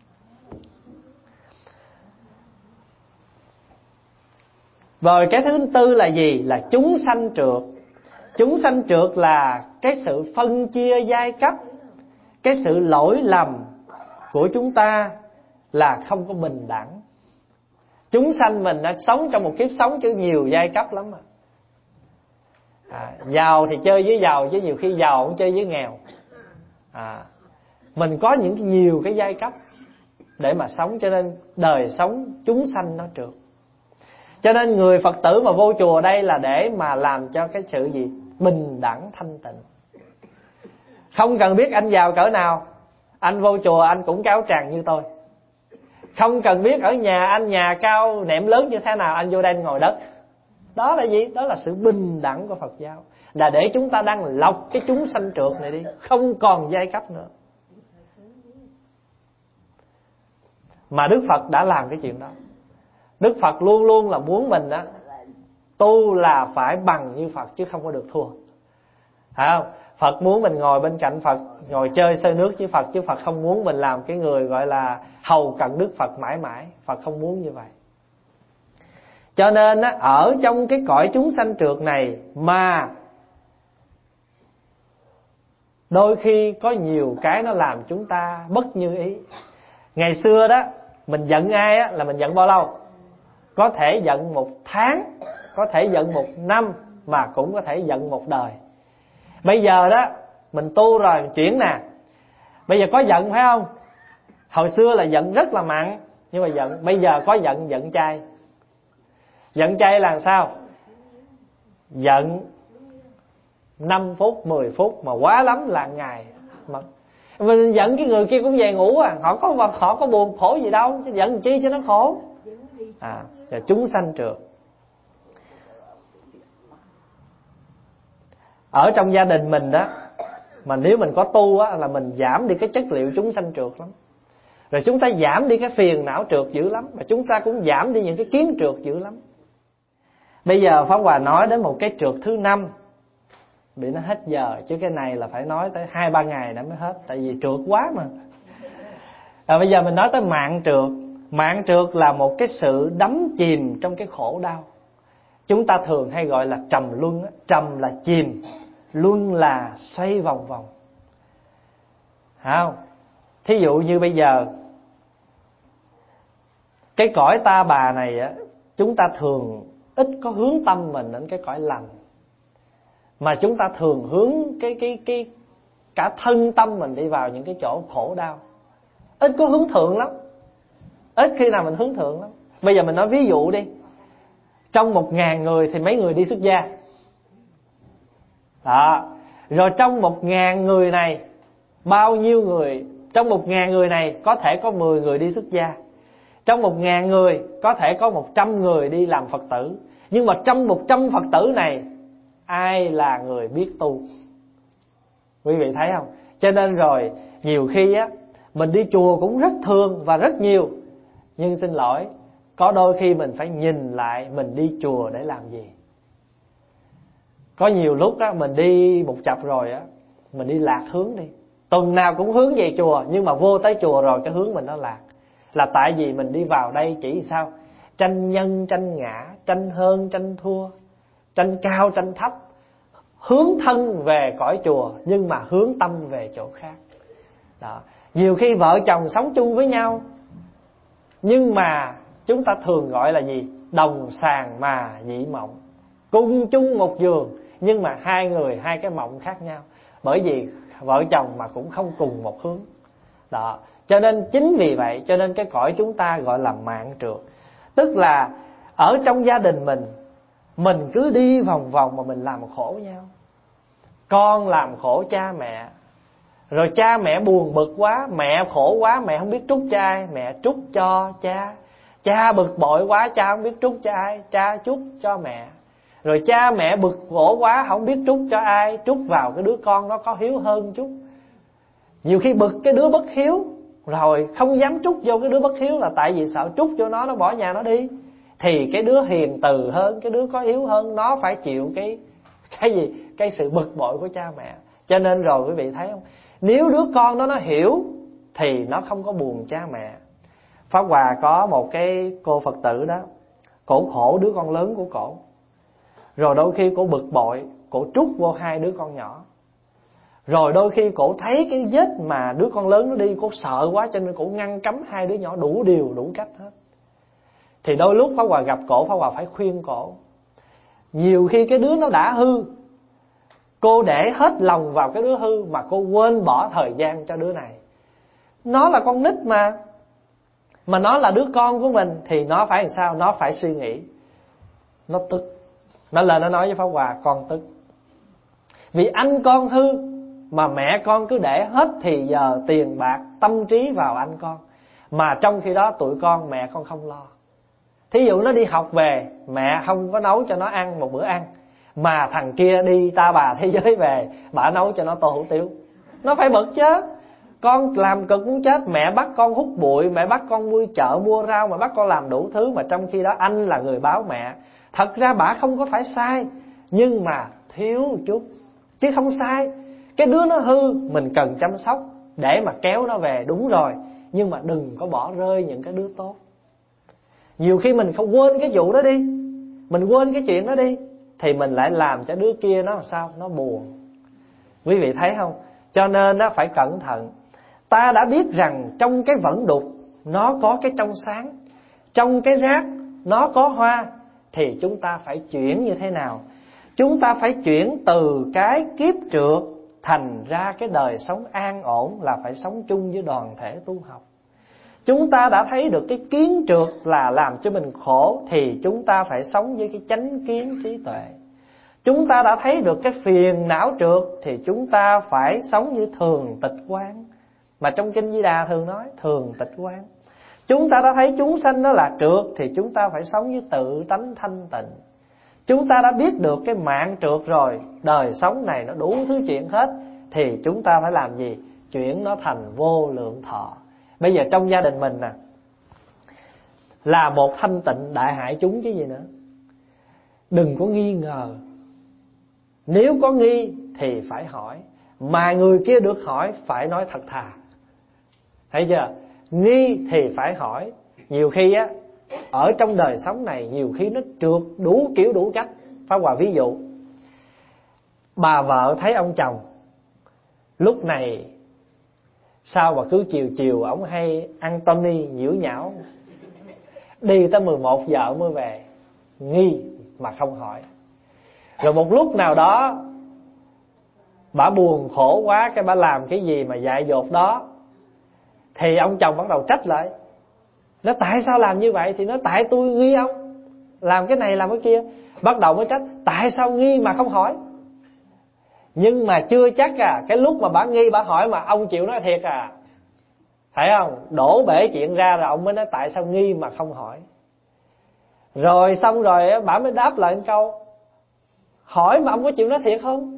Rồi cái thứ tư là gì? Là chúng sanh trượt. Chúng sanh trượt là cái sự phân chia giai cấp, cái sự lỗi lầm của chúng ta là không có bình đẳng. Chúng sanh mình đã sống trong một kiếp sống chứ nhiều giai cấp lắm mà. à, giàu thì chơi với giàu, chứ nhiều khi giàu cũng chơi với nghèo. à, Mình có những nhiều cái giai cấp để mà sống, cho nên đời sống chúng sanh nó trượt. Cho nên người Phật tử mà vô chùa đây là để mà làm cho cái sự gì? Bình đẳng thanh tịnh. Không cần biết anh giàu cỡ nào, anh vô chùa anh cũng cái áo tràng như tôi. Không cần biết ở nhà anh nhà cao nệm lớn như thế nào, anh vô đây anh ngồi đất. Đó là gì? Đó là sự bình đẳng của Phật giáo. Là để chúng ta đang lọc cái chúng sanh trượt này đi, không còn giai cấp nữa. Mà Đức Phật đã làm cái chuyện đó. Đức Phật luôn luôn là muốn mình đó, tu là phải bằng như Phật chứ không có được thua. Phải không? Phật muốn mình ngồi bên cạnh Phật, ngồi chơi sơi nước với Phật, chứ Phật không muốn mình làm cái người gọi là hầu cận Đức Phật mãi mãi. Phật không muốn như vậy. Cho nên á, ở trong cái cõi chúng sanh trượt này mà đôi khi có nhiều cái nó làm chúng ta bất như ý. Ngày xưa đó, mình giận ai á, là mình giận bao lâu? Có thể giận một tháng, có thể giận một năm, mà cũng có thể giận một đời. Bây giờ đó, mình tu rồi, chuyển nè. Bây giờ có giận phải không? Hồi xưa là giận rất là mặn, nhưng mà giận, bây giờ có giận, giận chay. Giận chay là sao? Giận năm phút, mười phút, mà quá lắm là ngày mất. Mình giận cái người kia cũng về ngủ à, họ có họ có buồn khổ gì đâu, chứ giận chi cho nó khổ. À, và chúng sanh trượt. Ở trong gia đình mình đó, mà nếu mình có tu á, là mình giảm đi cái chất liệu chúng sanh trượt lắm. Rồi chúng ta giảm đi cái phiền não trượt dữ lắm. Và chúng ta cũng giảm đi những cái kiến trượt dữ lắm. Bây giờ Pháp Hòa nói đến một cái trượt thứ năm, bị nó hết giờ, chứ cái này là phải nói tới hai ba ngày đã mới hết. Tại vì trượt quá mà. À, bây giờ mình nói tới mạng trượt. Mạng trượt là một cái sự đắm chìm trong cái khổ đau. Chúng ta thường hay gọi là trầm luân. Trầm là chìm, luân là xoay vòng vòng. Phải không? Thí dụ như bây giờ, cái cõi ta bà này á, chúng ta thường ít có hướng tâm mình đến cái cõi lành, mà chúng ta thường hướng cái cái cái cả thân tâm mình đi vào những cái chỗ khổ đau. Ít có hướng thượng lắm. Ít khi nào mình hướng thượng lắm. Bây giờ mình nói ví dụ đi. Trong một ngàn người thì mấy người đi xuất gia? Đó. Rồi trong một ngàn người này, bao nhiêu người? Trong một ngàn người này có thể có mười người đi xuất gia. Trong một ngàn người có thể có một trăm người đi làm Phật tử. Nhưng mà trong một trăm Phật tử này, ai là người biết tu? Quý vị thấy không? Cho nên rồi nhiều khi á, mình đi chùa cũng rất thường và rất nhiều. Nhưng xin lỗi, có đôi khi mình phải nhìn lại mình đi chùa để làm gì. Có nhiều lúc á, mình đi một chập rồi á, mình đi lạc hướng đi. Tuần nào cũng hướng về chùa, nhưng mà vô tới chùa rồi cái hướng mình nó lạc. Là tại vì mình đi vào đây chỉ sao? Tranh nhân, tranh ngã, tranh hơn, tranh thua, tranh cao, tranh thấp. Hướng thân về cõi chùa, nhưng mà hướng tâm về chỗ khác. Đó. Nhiều khi vợ chồng sống chung với nhau, nhưng mà chúng ta thường gọi là gì? Đồng sàng mà dị mộng. Cùng chung một giường, nhưng mà hai người hai cái mộng khác nhau. Bởi vì vợ chồng mà cũng không cùng một hướng. Đó. Cho nên chính vì vậy, cho nên cái cõi chúng ta gọi là mạng trượt. Tức là ở trong gia đình mình, mình cứ đi vòng vòng mà mình làm khổ nhau. Con làm khổ cha mẹ, rồi cha mẹ buồn bực quá, mẹ khổ quá, mẹ không biết trút cho ai, mẹ trút cho cha. Cha bực bội quá, cha không biết trút cho ai, cha trút cho mẹ. Rồi cha mẹ bực khổ quá, không biết trút cho ai, trút vào cái đứa con nó có hiếu hơn chút. Nhiều khi bực cái đứa bất hiếu, rồi không dám trút vô cái đứa bất hiếu, là tại vì sợ trút vô nó, nó bỏ nhà nó đi. Thì cái đứa hiền từ hơn, cái đứa có hiếu hơn, nó phải chịu cái cái gì? Cái sự bực bội của cha mẹ. Cho nên rồi quý vị thấy không? Nếu đứa con đó nó hiểu thì nó không có buồn cha mẹ. Pháp Hòa có một cái cô Phật tử đó, cổ khổ đứa con lớn của cổ. Rồi đôi khi cổ bực bội, cổ trút vô hai đứa con nhỏ. Rồi đôi khi cổ thấy cái vết mà đứa con lớn nó đi, cổ sợ quá cho nên cổ ngăn cấm hai đứa nhỏ đủ điều, đủ cách hết. Thì đôi lúc Pháp Hòa gặp cổ, Pháp Hòa phải khuyên cổ. Nhiều khi cái đứa nó đã hư, Cô để hết lòng vào cái đứa hư mà cô quên bỏ thời gian cho đứa này. Nó là con nít mà, mà nó là đứa con của mình thì nó phải làm sao? Nó phải suy nghĩ. Nó tức, nó lên nó nói với Pháp Hòa: con tức vì anh con hư mà mẹ con cứ để hết thì giờ, tiền bạc, tâm trí vào anh con, mà trong khi đó tụi con, mẹ con không lo. Thí dụ nó đi học về, mẹ không có nấu cho nó ăn một bữa ăn, mà thằng kia đi ta bà thế giới về, bà nấu cho nó tô hủ tiếu. Nó phải bực chứ. Con làm cực muốn chết, mẹ bắt con hút bụi, mẹ bắt con mua chợ mua rau, mà bắt con làm đủ thứ, mà trong khi đó anh là người báo mẹ. Thật ra bà không có phải sai, nhưng mà thiếu chút, chứ không sai. Cái đứa nó hư mình cần chăm sóc để mà kéo nó về, đúng rồi, nhưng mà đừng có bỏ rơi những cái đứa tốt. Nhiều khi mình không quên cái vụ đó đi, mình quên cái chuyện đó đi, thì mình lại làm cho đứa kia nó làm sao? Nó buồn. Quý vị thấy không? Cho nên nó phải cẩn thận. Ta đã biết rằng trong cái vẩn đục nó có cái trong sáng, trong cái rác nó có hoa, thì chúng ta phải chuyển như thế nào? Chúng ta phải chuyển từ cái kiếp trượt thành ra cái đời sống an ổn, là phải sống chung với đoàn thể tu học. Chúng ta đã thấy được cái kiến trượt là làm cho mình khổ, thì chúng ta phải sống với cái chánh kiến trí tuệ. Chúng ta đã thấy được cái phiền não trượt, thì chúng ta phải sống như thường tịch quán, mà trong Kinh Di Đà thường nói thường tịch quán. Chúng ta đã thấy chúng sanh nó là trượt, thì chúng ta phải sống với tự tánh thanh tịnh. Chúng ta đã biết được cái mạng trượt rồi, đời sống này nó đủ thứ chuyện hết, thì chúng ta phải làm gì? Chuyển nó thành vô lượng thọ. Bây giờ trong gia đình mình nè, là một thanh tịnh đại hại chúng chứ gì nữa. Đừng có nghi ngờ. Nếu có nghi thì phải hỏi, mà người kia được hỏi phải nói thật thà. Thấy chưa? Nghi thì phải hỏi. Nhiều khi á, ở trong đời sống này nhiều khi nó trượt đủ kiểu đủ cách. Pháp Hòa ví dụ, bà vợ thấy ông chồng lúc này sao mà cứ chiều chiều ổng hay ăn Tony nhiễu nhão, đi tới mười một giờ mới về. Nghi mà không hỏi. Rồi một lúc nào đó bà buồn khổ quá, cái bà làm cái gì mà dại dột đó, thì ông chồng bắt đầu trách lại. Nó tại sao làm như vậy? Thì nó tại tôi nghi ông, làm cái này làm cái kia. Bắt đầu mới trách, tại sao nghi mà không hỏi? Nhưng mà chưa chắc à, cái lúc mà bà nghi bà hỏi mà ông chịu nói thiệt à. Thấy không? Đổ bể chuyện ra rồi ông mới nói tại sao nghi mà không hỏi. Rồi xong rồi bà mới đáp lại một câu, hỏi mà ông có chịu nói thiệt không?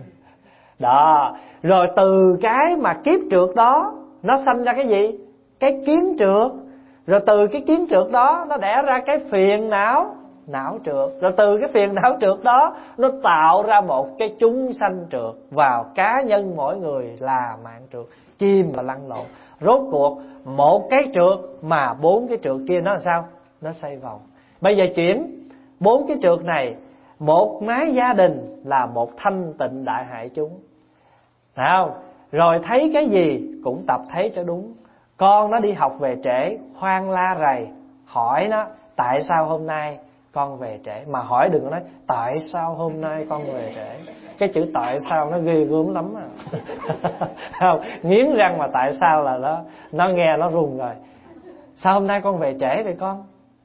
Đó. Rồi từ cái mà kiếp trượt đó nó sanh ra cái gì? Cái kiến trượt. Rồi từ cái kiến trượt đó nó đẻ ra cái phiền não não trượt. Rồi từ cái phiền não trượt đó nó tạo ra một cái chúng sanh trượt. Vào cá nhân mỗi người là mạng trượt, chim và lăn lộn. Rốt cuộc một cái trượt mà bốn cái trượt kia nó làm sao? Nó xoay vòng. Bây giờ chuyển bốn cái trượt này, một mái gia đình là một thanh tịnh đại hại chúng. Thấy không? Rồi thấy cái gì cũng tập thấy cho đúng. Con nó đi học về trễ, khoan la rầy, hỏi nó tại sao hôm nay con về trễ. Mà hỏi đừng có nói tại sao hôm nay con về trễ. Cái chữ tại sao nó ghê gớm lắm à. Không, nghiến răng mà tại sao là nó nó nghe nó run rồi. Sao hôm nay con về trễ vậy con?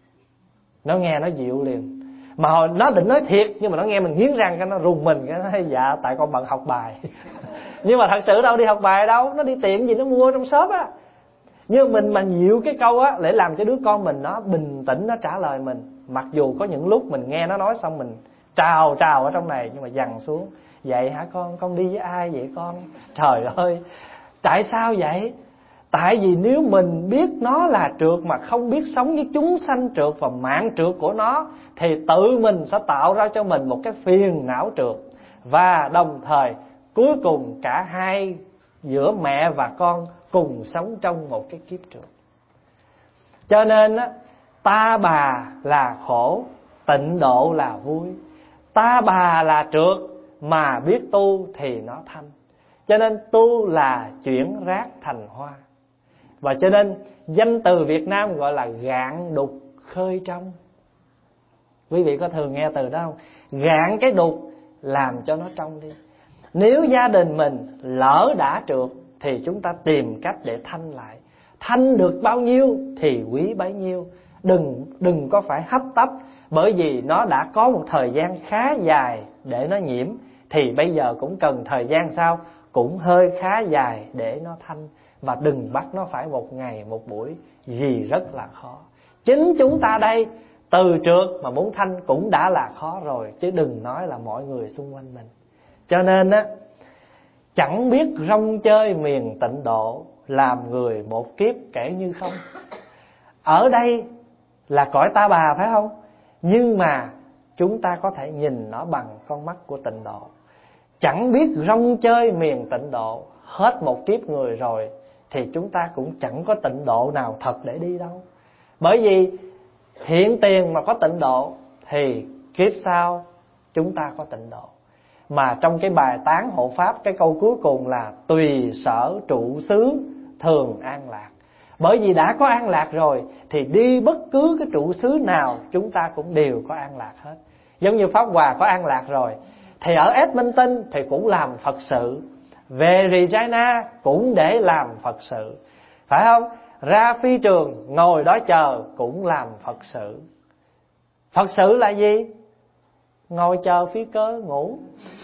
Nó nghe nó dịu liền. Mà hồi nó định nói thiệt, nhưng mà nó nghe mình nghiến răng cái nó rùng mình, cái nó nói dạ tại con bận học bài. Nhưng mà thật sự đâu đi học bài đâu, nó đi tiệm gì nó mua trong shop á. Nhưng mình mà nhiều cái câu á để làm cho đứa con mình nó bình tĩnh, nó trả lời mình. Mặc dù có những lúc mình nghe nó nói xong mình trào trào ở trong này, nhưng mà dằn xuống. Vậy hả con? Con đi với ai vậy con? Trời ơi, tại sao vậy? Tại vì nếu mình biết nó là trượt mà không biết sống với chúng sanh trượt và mạng trượt của nó, thì tự mình sẽ tạo ra cho mình một cái phiền não trượt. Và đồng thời cuối cùng cả hai, giữa mẹ và con, cùng sống trong một cái kiếp trượt. Cho nên á, ta bà là khổ, tịnh độ là vui. Ta bà là trượt, mà biết tu thì nó thanh. Cho nên tu là chuyển rác thành hoa. Và cho nên danh từ Việt Nam gọi là gạn đục khơi trong. Quý vị có thường nghe từ đó không? Gạn cái đục làm cho nó trong đi. Nếu gia đình mình lỡ đã trượt thì chúng ta tìm cách để thanh lại. Thanh được bao nhiêu thì quý bấy nhiêu. Đừng đừng có phải hấp tấp, bởi vì nó đã có một thời gian khá dài để nó nhiễm, thì bây giờ cũng cần thời gian sao? Cũng hơi khá dài để nó thanh. Và đừng bắt nó phải một ngày một buổi, vì rất là khó. Chính chúng ta đây từ trượt mà muốn thanh cũng đã là khó rồi, chứ đừng nói là mọi người xung quanh mình. Cho nên á, chẳng biết rong chơi miền tịnh độ, làm người một kiếp kể như không. Ở đây là cõi ta bà phải không? Nhưng mà chúng ta có thể nhìn nó bằng con mắt của tịnh độ. Chẳng biết rong chơi miền tịnh độ, hết một kiếp người rồi thì chúng ta cũng chẳng có tịnh độ nào thật để đi đâu. Bởi vì hiện tiền mà có tịnh độ thì kiếp sau chúng ta có tịnh độ. Mà trong cái bài tán hộ pháp, cái câu cuối cùng là tùy sở trụ xứ thường an lạc. Bởi vì đã có an lạc rồi thì đi bất cứ cái trụ xứ nào chúng ta cũng đều có an lạc hết. Giống như Pháp Hòa có an lạc rồi thì ở Edmonton thì cũng làm Phật sự, về Regina cũng để làm Phật sự, phải không? Ra phi trường ngồi đó chờ cũng làm Phật sự. Phật sự là gì? Ngồi chờ phi cơ ngủ.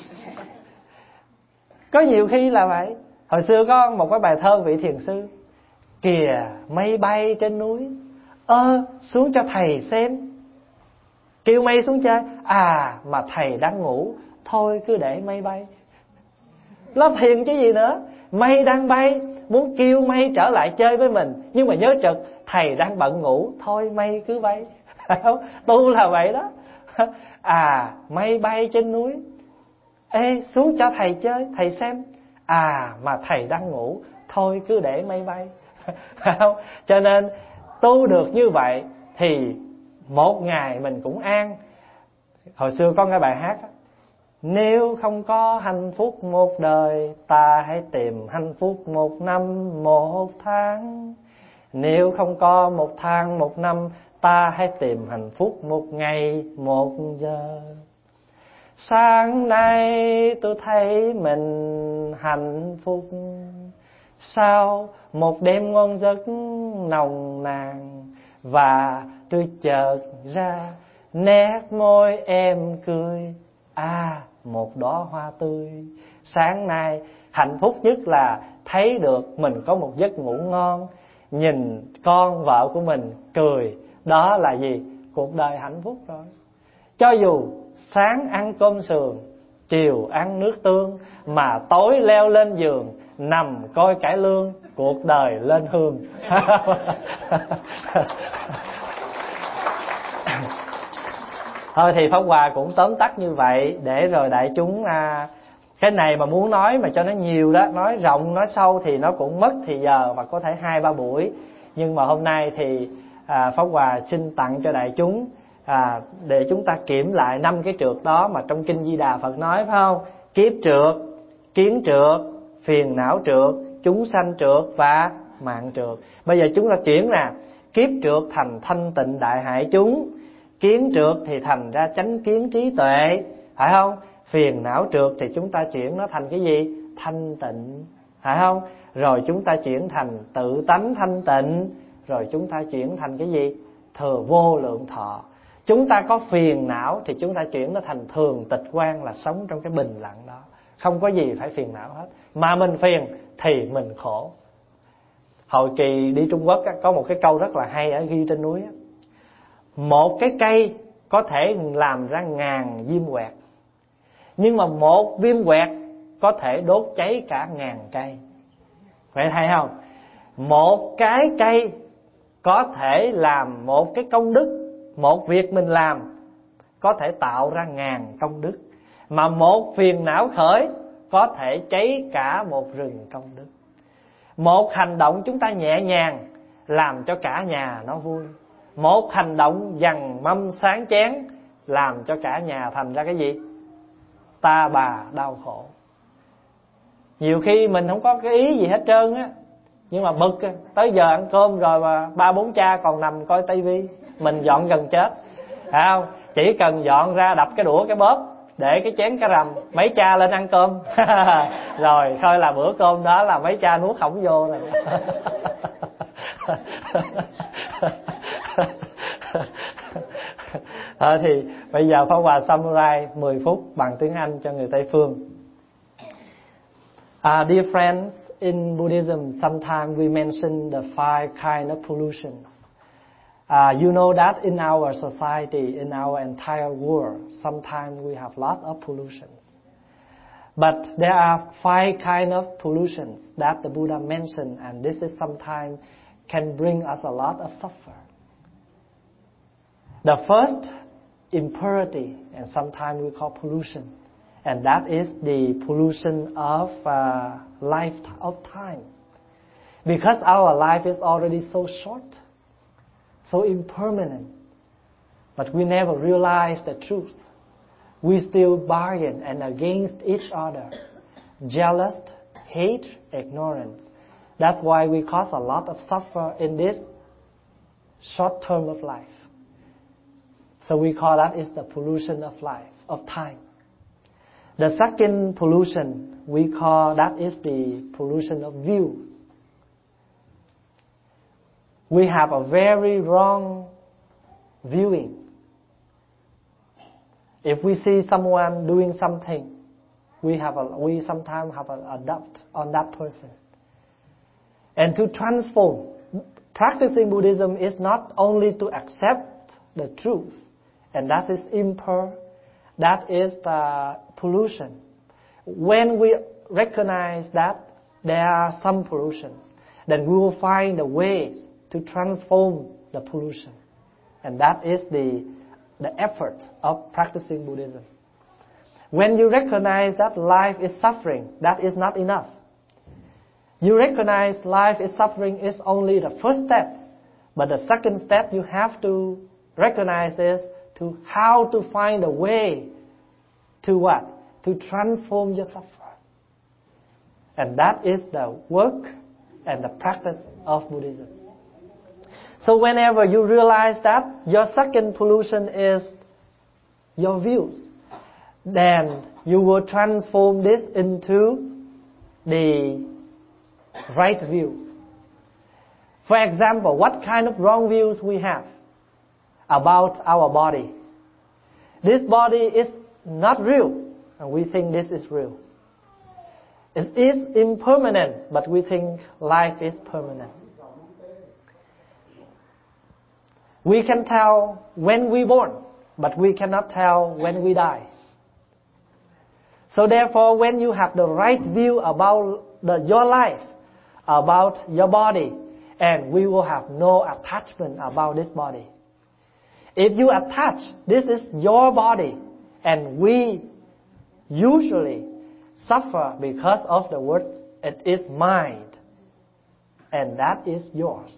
Có nhiều khi là vậy. Hồi xưa có một cái bài thơ vị thiền sư: kìa mây bay trên núi, ơ xuống cho thầy xem. Kêu mây xuống chơi, à mà thầy đang ngủ, thôi cứ để mây bay. Nó thiền chứ gì nữa. Mây đang bay, muốn kêu mây trở lại chơi với mình, nhưng mà nhớ trực thầy đang bận ngủ, thôi mây cứ bay. Tu là vậy đó. À mây bay trên núi, ê xuống cho thầy chơi, thầy xem. À mà thầy đang ngủ, thôi cứ để mây bay. Cho nên tu được như vậy thì một ngày mình cũng an. Hồi xưa có cái bài hát đó: nếu không có hạnh phúc một đời, ta hãy tìm hạnh phúc một năm một tháng. Nếu không có một tháng một năm, ta hãy tìm hạnh phúc một ngày một giờ. Sáng nay tôi thấy mình hạnh phúc, sau một đêm ngon giấc nồng nàn, và tôi chợt ra nét môi em cười, à một đóa hoa tươi. Sáng nay hạnh phúc nhất là thấy được mình có một giấc ngủ ngon, nhìn con vợ của mình cười, đó là gì? Cuộc đời hạnh phúc rồi. Cho dù sáng ăn cơm sườn, chiều ăn nước tương, mà tối leo lên giường nằm coi cải lương, cuộc đời lên hương. Thôi thì Pháp Hòa cũng tóm tắt như vậy, để rồi đại chúng à, cái này mà muốn nói mà cho nó nhiều đó, nói rộng nói sâu thì nó cũng mất thì giờ, và có thể hai ba buổi. Nhưng mà hôm nay thì à, Pháp Hòa xin tặng cho đại chúng à, để chúng ta kiểm lại năm cái trượt đó mà trong Kinh Di Đà Phật nói, phải không? Kiếp trượt, kiến trượt, phiền não trượt, chúng sanh trượt và mạng trượt. Bây giờ chúng ta chuyển nè, kiếp trượt thành thanh tịnh đại hại chúng, kiến trượt thì thành ra chánh kiến trí tuệ, phải không? Phiền não trượt thì chúng ta chuyển nó thành cái gì? Thanh tịnh, phải không? Rồi chúng ta chuyển thành tự tánh thanh tịnh, rồi chúng ta chuyển thành cái gì? Thừa vô lượng thọ. Chúng ta có phiền não thì chúng ta chuyển nó thành thường tịch quan, là sống trong cái bình lặng đó, không có gì phải phiền não hết. Mà mình phiền thì mình khổ. Hồi kỳ đi Trung Quốc có một cái câu rất là hay ở ghi trên núi: một cái cây có thể làm ra ngàn diêm quẹt, nhưng mà một viêm quẹt có thể đốt cháy cả ngàn cây. Vậy thấy không? Một cái cây có thể làm một cái công đức, một việc mình làm có thể tạo ra ngàn công đức. Mà một phiền não khởi có thể cháy cả một rừng công đức. Một hành động chúng ta nhẹ nhàng làm cho cả nhà nó vui. Một hành động dằn mâm sáng chén làm cho cả nhà thành ra cái gì? Ta bà đau khổ. Nhiều khi mình không có cái ý gì hết trơn á, nhưng mà bực tới giờ ăn cơm rồi mà ba bốn cha còn nằm coi tivi, mình dọn gần chết, phải không? Chỉ cần dọn ra đập cái đũa cái bóp để cái chén cá rằm, mấy cha lên ăn cơm. Rồi thôi là bữa cơm đó là mấy cha nuốt không vô rồi. À, thì bây giờ Pháp Hòa summarize mười phút bằng tiếng Anh cho người Tây phương. Uh, dear friends, in Buddhism, sometimes we mention the five kind of pollutions. Uh, you know that in our society, in our entire world, sometimes we have lot of pollutions. But there are five kind of pollutions that the Buddha mentioned, and this is sometimes can bring us a lot of suffer. The first, impurity, and sometimes we call pollution, and that is the pollution of uh, life of time. Because our life is already so short, so impermanent, but we never realize the truth. We still bargain and against each other, jealous, hate, ignorance. That's why we cause a lot of suffer in this short term of life. So we call that is the pollution of life, of time. The second pollution we call that is the pollution of views. We have a very wrong viewing. If we see someone doing something, we have a, we sometimes have a, a doubt on that person. And to transform, practicing Buddhism is not only to accept the truth, and that is impure, that is the pollution. When we recognize that there are some pollutions, then we will find the ways to transform the pollution. And that is the, the effort of practicing Buddhism. When you recognize that life is suffering, that is not enough. You recognize life is suffering is only the first step. But the second step you have to recognize is to how to find a way to what? To transform your suffering. And that is the work and the practice of Buddhism. So whenever you realize that your second pollution is your views, then you will transform this into the right view. For example, what kind of wrong views we have about our body? This body is not real, and we think this is real. It is impermanent, but we think life is permanent. We can tell when we born, but we cannot tell when we die. So therefore, when you have the right view about the, your life, about your body, and we will have no attachment about this body. If you attach, this is your body, and we usually suffer because of the word, it is mine, and that is yours.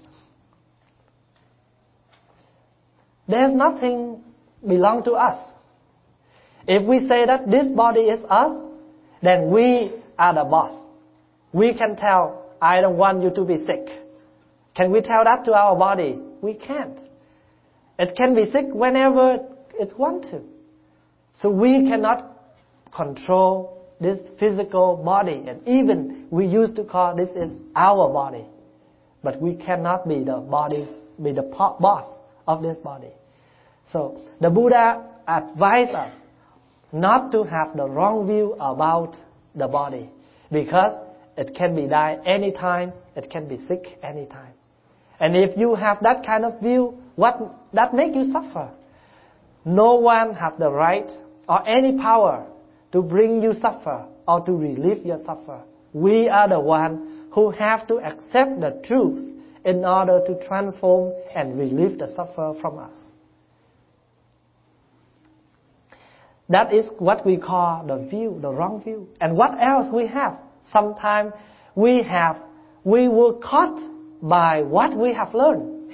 There's nothing belong to us. If we say that this body is us, then we are the boss. We can tell, I don't want you to be sick. Can we tell that to our body? We can't. It can be sick whenever it wants to. So we cannot control this physical body. And even we used to call this is our body. But we cannot be the body, be the boss of this body. So the Buddha advised us not to have the wrong view about the body, because it can be die anytime, it can be sick anytime. And if you have that kind of view, what that make you suffer? No one have the right or any power to bring you suffer or to relieve your suffer. We are the one who have to accept the truth in order to transform and relieve the suffer from us. That is what we call the view, the wrong view. And what else we have? Sometimes we have, we were caught by what we have learned.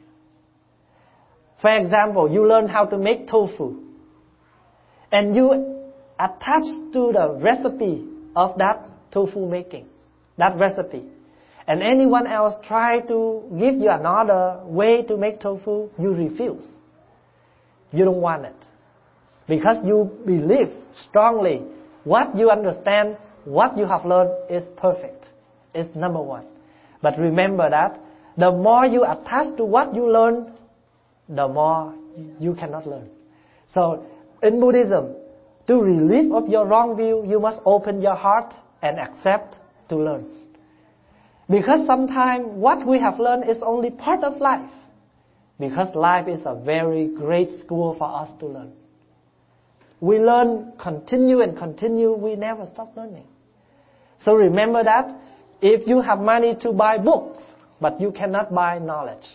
For example, you learn how to make tofu, and you attach to the recipe of that tofu making, that recipe. And anyone else try to give you another way to make tofu, you refuse. You don't want it. Because you believe strongly what you understand, what you have learned is perfect. It's number one. But remember that the more you attach to what you learn, the more you cannot learn. So in Buddhism, to relieve of your wrong view, you must open your heart and accept to learn. Because sometimes what we have learned is only part of life. Because life is a very great school for us to learn. We learn, continue and continue, we never stop learning. So remember that if you have money to buy books, but you cannot buy knowledge.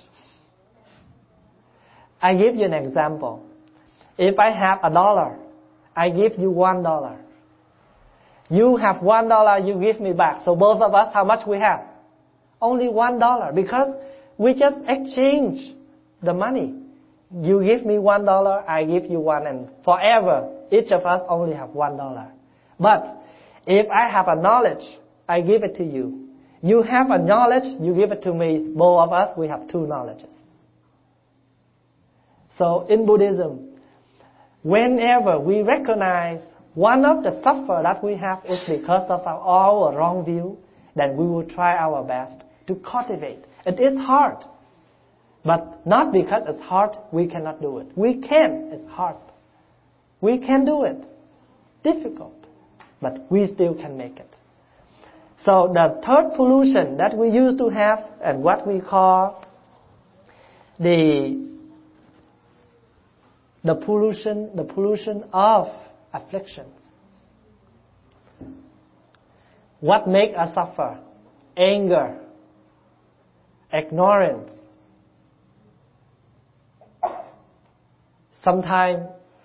I give you an example. If I have a dollar, I give you one dollar. You have one dollar, you give me back. So both of us, how much we have? Only one dollar, because we just exchange the money. You give me one dollar, I give you one, and forever, each of us only have one dollar. But if I have a knowledge, I give it to you. You have a knowledge, you give it to me. Both of us, we have two knowledges. So in Buddhism, whenever we recognize one of the suffer that we have is because of our, our wrong view, then we will try our best to cultivate. It is hard. But not because it's hard, we cannot do it. We can, it's hard. We can do it. Difficult. But we still can make it. So the third pollution that we used to have, and what we call the the pollution, the pollution of afflictions. What makes us suffer? Anger, ignorance. Sometimes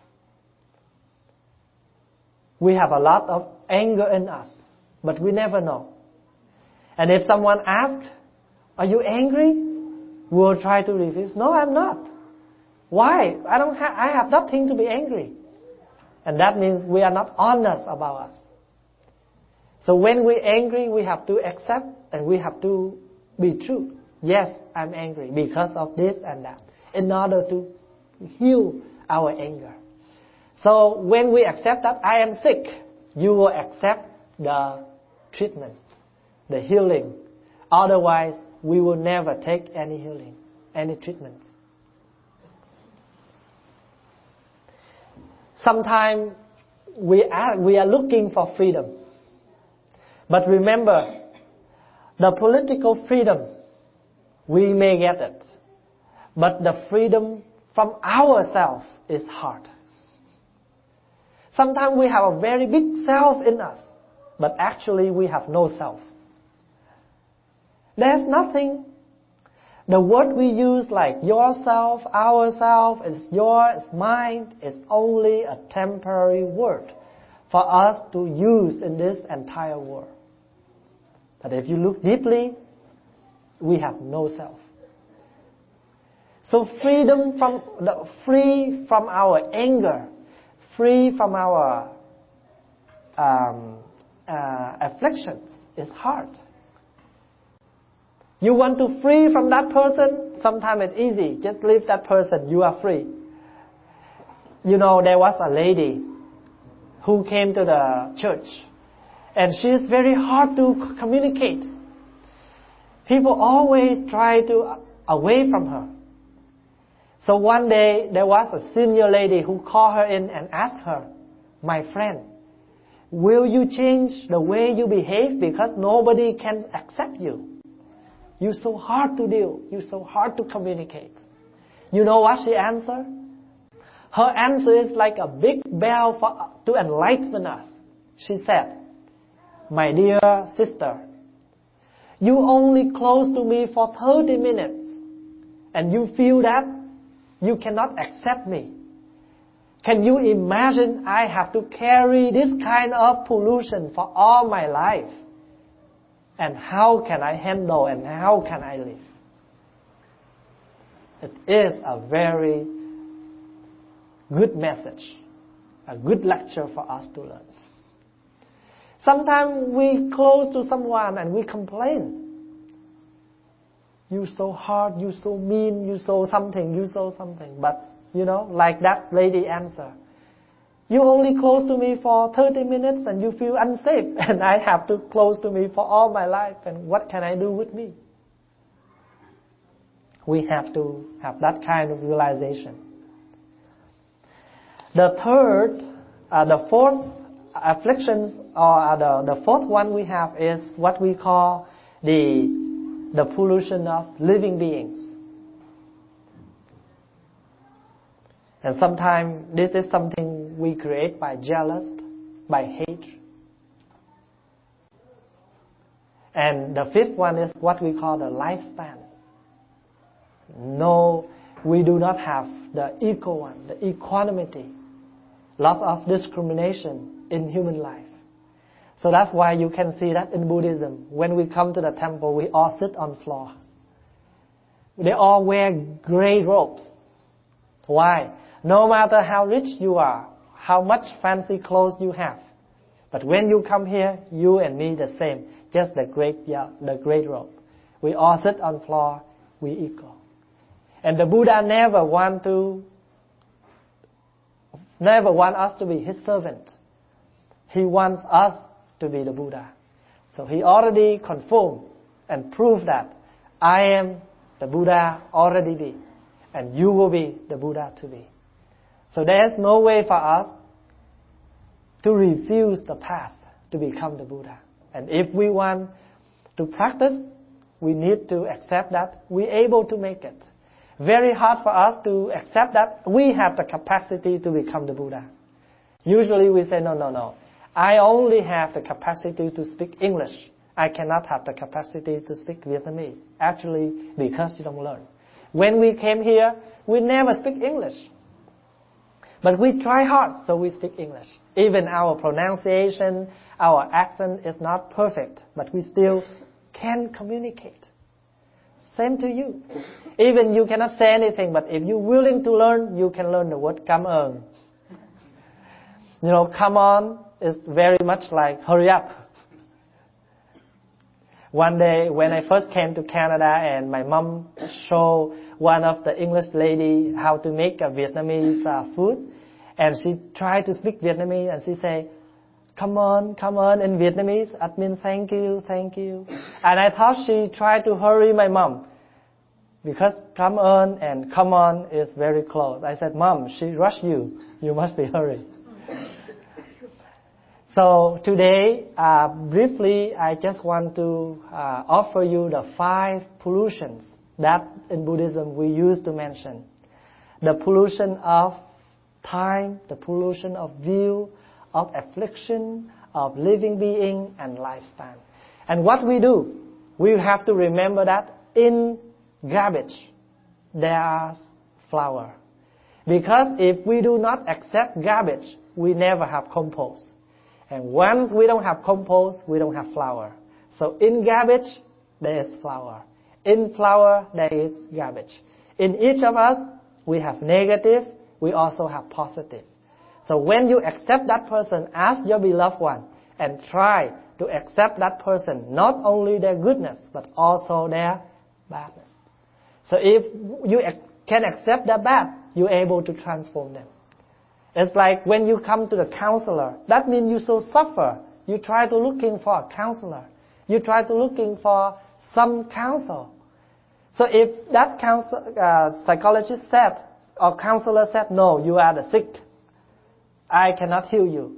we have a lot of anger in us, but we never know. And if someone asks, "Are you angry?" we will try to refuse. "No, I'm not." Why? I don't have. I have nothing to be angry. And that means we are not honest about us. So when we're angry, we have to accept and we have to be true. Yes, I'm angry because of this and that, in order to heal our anger. So when we accept that I am sick, you will accept the treatment, the healing. Otherwise, we will never take any healing, any treatment. Sometimes we are, we are looking for freedom. But remember, the political freedom, we may get it. But the freedom from ourselves is hard. Sometimes we have a very big self in us, but actually we have no self. There's nothing. The word we use like yourself, ourself, is yours, mine, is only a temporary word for us to use in this entire world. But if you look deeply, we have no self. So freedom from the, free from our anger, free from our um, uh, afflictions is hard. You want to free from that person, sometimes it's easy. Just leave that person, you are free. You know, there was a lady who came to the church, and she is very hard to communicate. People always try to away from her. So one day, there was a senior lady who called her in and asked her, "My friend, will you change the way you behave because nobody can accept you? You're so hard to deal. You're so hard to communicate." You know what she answered? Her answer is like a big bell for, to enlighten us. She said, "My dear sister, you only close to me for thirty minutes and you feel that you cannot accept me. Can you imagine I have to carry this kind of pollution for all my life? And how can I handle and how can I live?" It is a very good message, a good lecture for us to learn. Sometimes we close to someone and we complain. "You so hard, you so mean, you so something, you so something." But, you know, like that lady answer, You only close to me for thirty minutes and you feel unsafe, and I have to close to me for all my life, and what can I do with me? We have to have that kind of realization. The third, uh, the fourth afflictions, or uh, the, the fourth one we have is what we call the, the pollution of living beings. And sometimes this is something we create by jealous, by hate. And the fifth one is what we call the lifespan. No, we do not have the equal one, the equanimity. Lots of discrimination in human life. So that's why you can see that in Buddhism. When we come to the temple, we all sit on the floor. They all wear gray robes. Why? No matter how rich you are, how much fancy clothes you have, but when you come here, you and me the same, just the great, yeah, the great robe. We all sit on the floor, we equal. And the Buddha never want to, never want us to be his servant. He wants us to be the Buddha. So he already confirmed and proved that I am the Buddha already be, and you will be the Buddha to be. So there is no way for us to refuse the path to become the Buddha. And if we want to practice, we need to accept that we're able to make it. Very hard for us to accept that we have the capacity to become the Buddha. Usually we say, no, no, no. I only have the capacity to speak English. I cannot have the capacity to speak Vietnamese. Actually, because you don't learn. When we came here, we never speak English. But we try hard, so we speak English. Even our pronunciation, our accent is not perfect, but we still can communicate. Same to you. Even you cannot say anything, but if you're willing to learn, you can learn the word cảm ơn. You know, come on is very much like hurry up. One day when I first came to Canada and my mom showed one of the English lady how to make a Vietnamese uh, food, and she tried to speak Vietnamese and she say, come on, come on in Vietnamese, it means thank you, thank you. And I thought she tried to hurry my mom because come on and come on is very close. I said, Mom, she rushed you, you must be hurried. So today, uh, briefly, I just want to uh, offer you the five pollutions that in Buddhism we used to mention. The pollution of time, the pollution of view, of affliction, of living being, and lifespan. And what we do, we have to remember that in garbage, there's flower. Because if we do not accept garbage, we never have compost. And once we don't have compost, we don't have flower. So in garbage, there is flower. In flower, there is garbage. In each of us, we have negative, we also have positive. So when you accept that person as your beloved one, and try to accept that person, not only their goodness, but also their badness. So if you can accept their bad, you're able to transform them. It's like when you come to the counselor, that means you so suffer. You try to looking for a counselor. You try to looking for some counsel. So if that counsel, uh, psychologist said, or counselor said, no, you are the sick, I cannot heal you.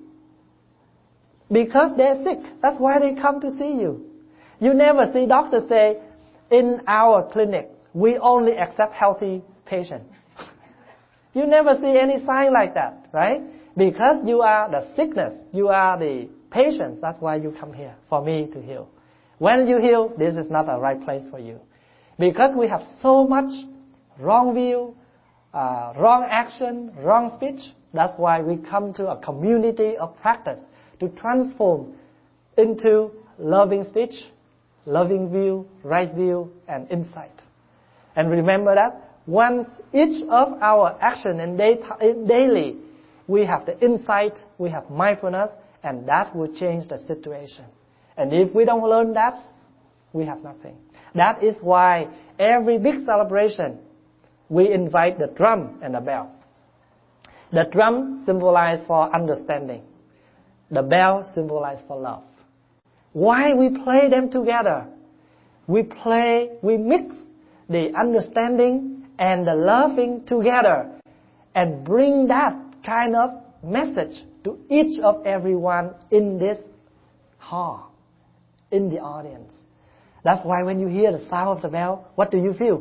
Because they're sick. That's why they come to see you. You never see doctors say, in our clinic, we only accept healthy patients. You never see any sign like that, right? Because you are the sickness, you are the patient, that's why you come here, for me to heal. When you heal, this is not the right place for you. Because we have so much wrong view, uh, wrong action, wrong speech, that's why we come to a community of practice to transform into loving speech, loving view, right view, and insight. And remember that once each of our action in daily, we have the insight, we have mindfulness, and that will change the situation. And if we don't learn that, we have nothing. That is why every big celebration, we invite the drum and the bell. The drum symbolizes for understanding. The bell symbolizes for love. Why we play them together? We play, we mix the understanding and the loving together and bring that kind of message to each of everyone in this hall, in the audience. That's why when you hear the sound of the bell, what do you feel?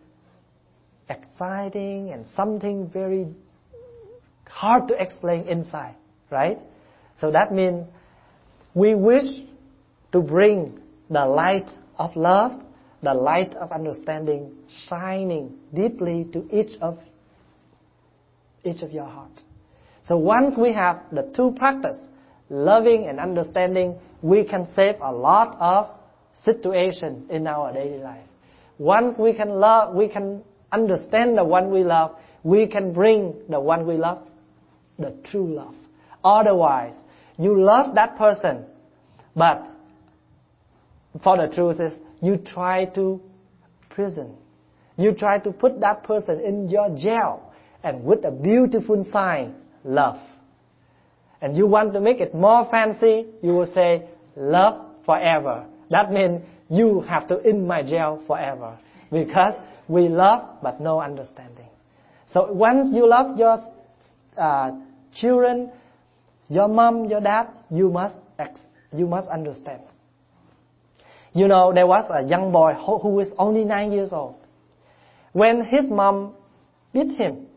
Exciting and something very hard to explain inside, right? So that means we wish to bring the light of love, the light of understanding shining deeply to each of each of your hearts. So once we have the two practice, loving and understanding, we can save a lot of situation in our daily life. Once we can love, we can understand the one we love, we can bring the one we love the true love. Otherwise, you love that person, but for the truth is, you try to prison. You try to put that person in your jail, and with a beautiful sign, love. And you want to make it more fancy, you will say, love forever. That means you have to in my jail forever. Because we love but no understanding. So once you love your uh, children, your mom, your dad, you must you must understand. You know, there was a young boy who, who was only nine years old. When his mom beat him,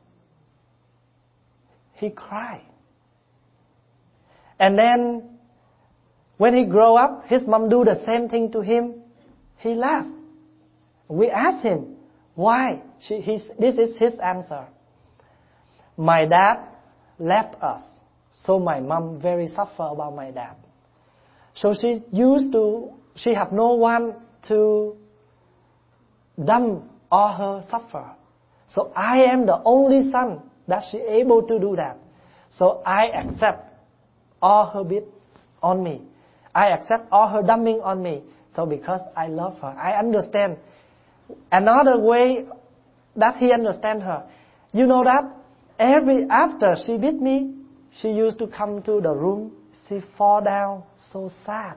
he cried. And then, when he grew up, his mom do the same thing to him. He laughed. We asked him, why? She, his, this is his answer. My dad left us, so my mom very suffer about my dad. So she used to, she have no one to dump all her suffer. So I am the only son that she able to do that. So I accept all her beat on me. I accept all her dumping on me. So because I love her, I understand. Another way that he understand her, you know that every after she beat me, she used to come to the room. She fall down so sad.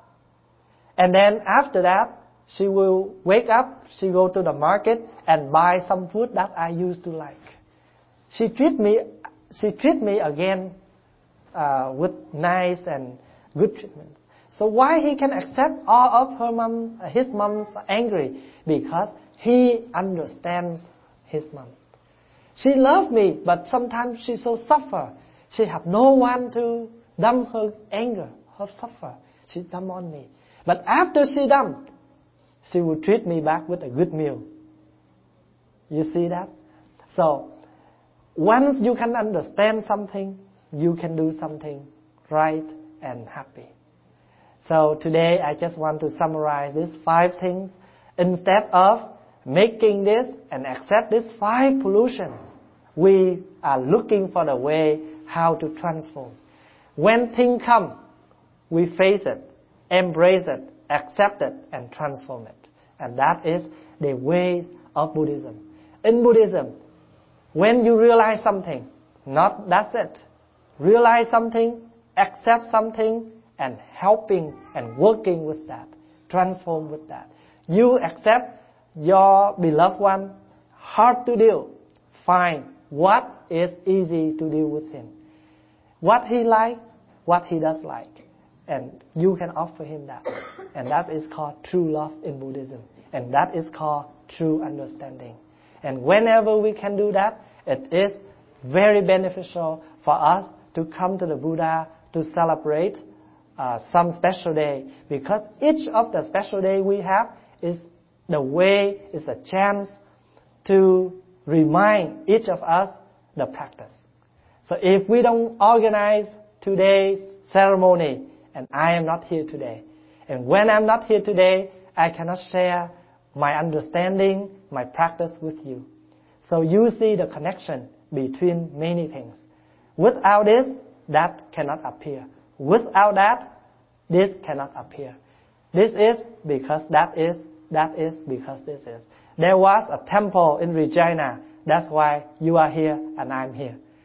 And then after that, she will wake up, she go to the market and buy some food that I used to like. She treat me, she treat me again uh, with nice and good treatment. So why he can accept all of her mom's, his mom's angry? Because he understands his mom. She love me, but sometimes she so suffer. She have no one to dump her anger, her suffer. She dump on me. But after she dump, she will treat me back with a good meal. You see that? So, once you can understand something, you can do something right and happy. So today I just want to summarize these five things. Instead of making this and accept these five pollutions, we are looking for the way how to transform. When things come, we face it, embrace it, accept it, and transform it. And that is the way of Buddhism. In Buddhism, when you realize something, not that's it. Realize something, accept something, and helping and working with that. Transform with that. You accept your beloved one, hard to deal. Find what is easy to deal with him. What he likes, what he does like. And you can offer him that. And that is called true love in Buddhism. And that is called true understanding. And whenever we can do that, it is very beneficial for us to come to the Buddha to celebrate uh, some special day. Because each of the special day we have is the way, is a chance to remind each of us the practice. So if we don't organize today's ceremony, and I am not here today, and when I'm not here today, I cannot share my understanding, my practice with you. So you see the connection between many things. Without this, that cannot appear. Without that, this cannot appear. This is because that is, that is because this is. There was a temple in Regina. That's why you are here and I'm here.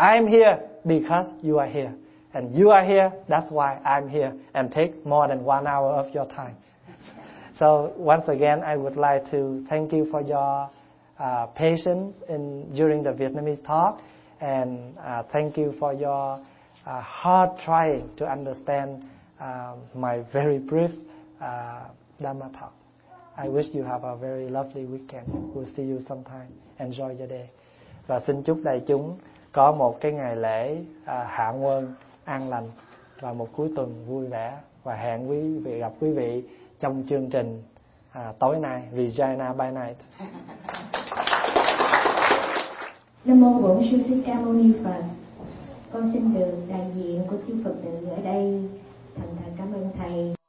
I'm here because you are here. And you are here, that's why I'm here and take more than one hour of your time. So once again, I would like to thank you for your uh, patience in during the Vietnamese talk, and uh, thank you for your uh, hard trying to understand uh, my very brief uh, Dhamma talk. I wish you have a very lovely weekend. We'll see you sometime. Enjoy your day. Và xin chúc đại chúng có một cái ngày lễ à, hạ quân an lành và một cuối tuần vui vẻ, và hẹn quý vị gặp quý vị trong chương trình à, tối nay Vijayana by Night. Nam mô Bổn Sư Thích Ca Mâu Ni Phật. Con xin được đại diện của chư Phật tử ở đây thành thật cảm ơn thầy.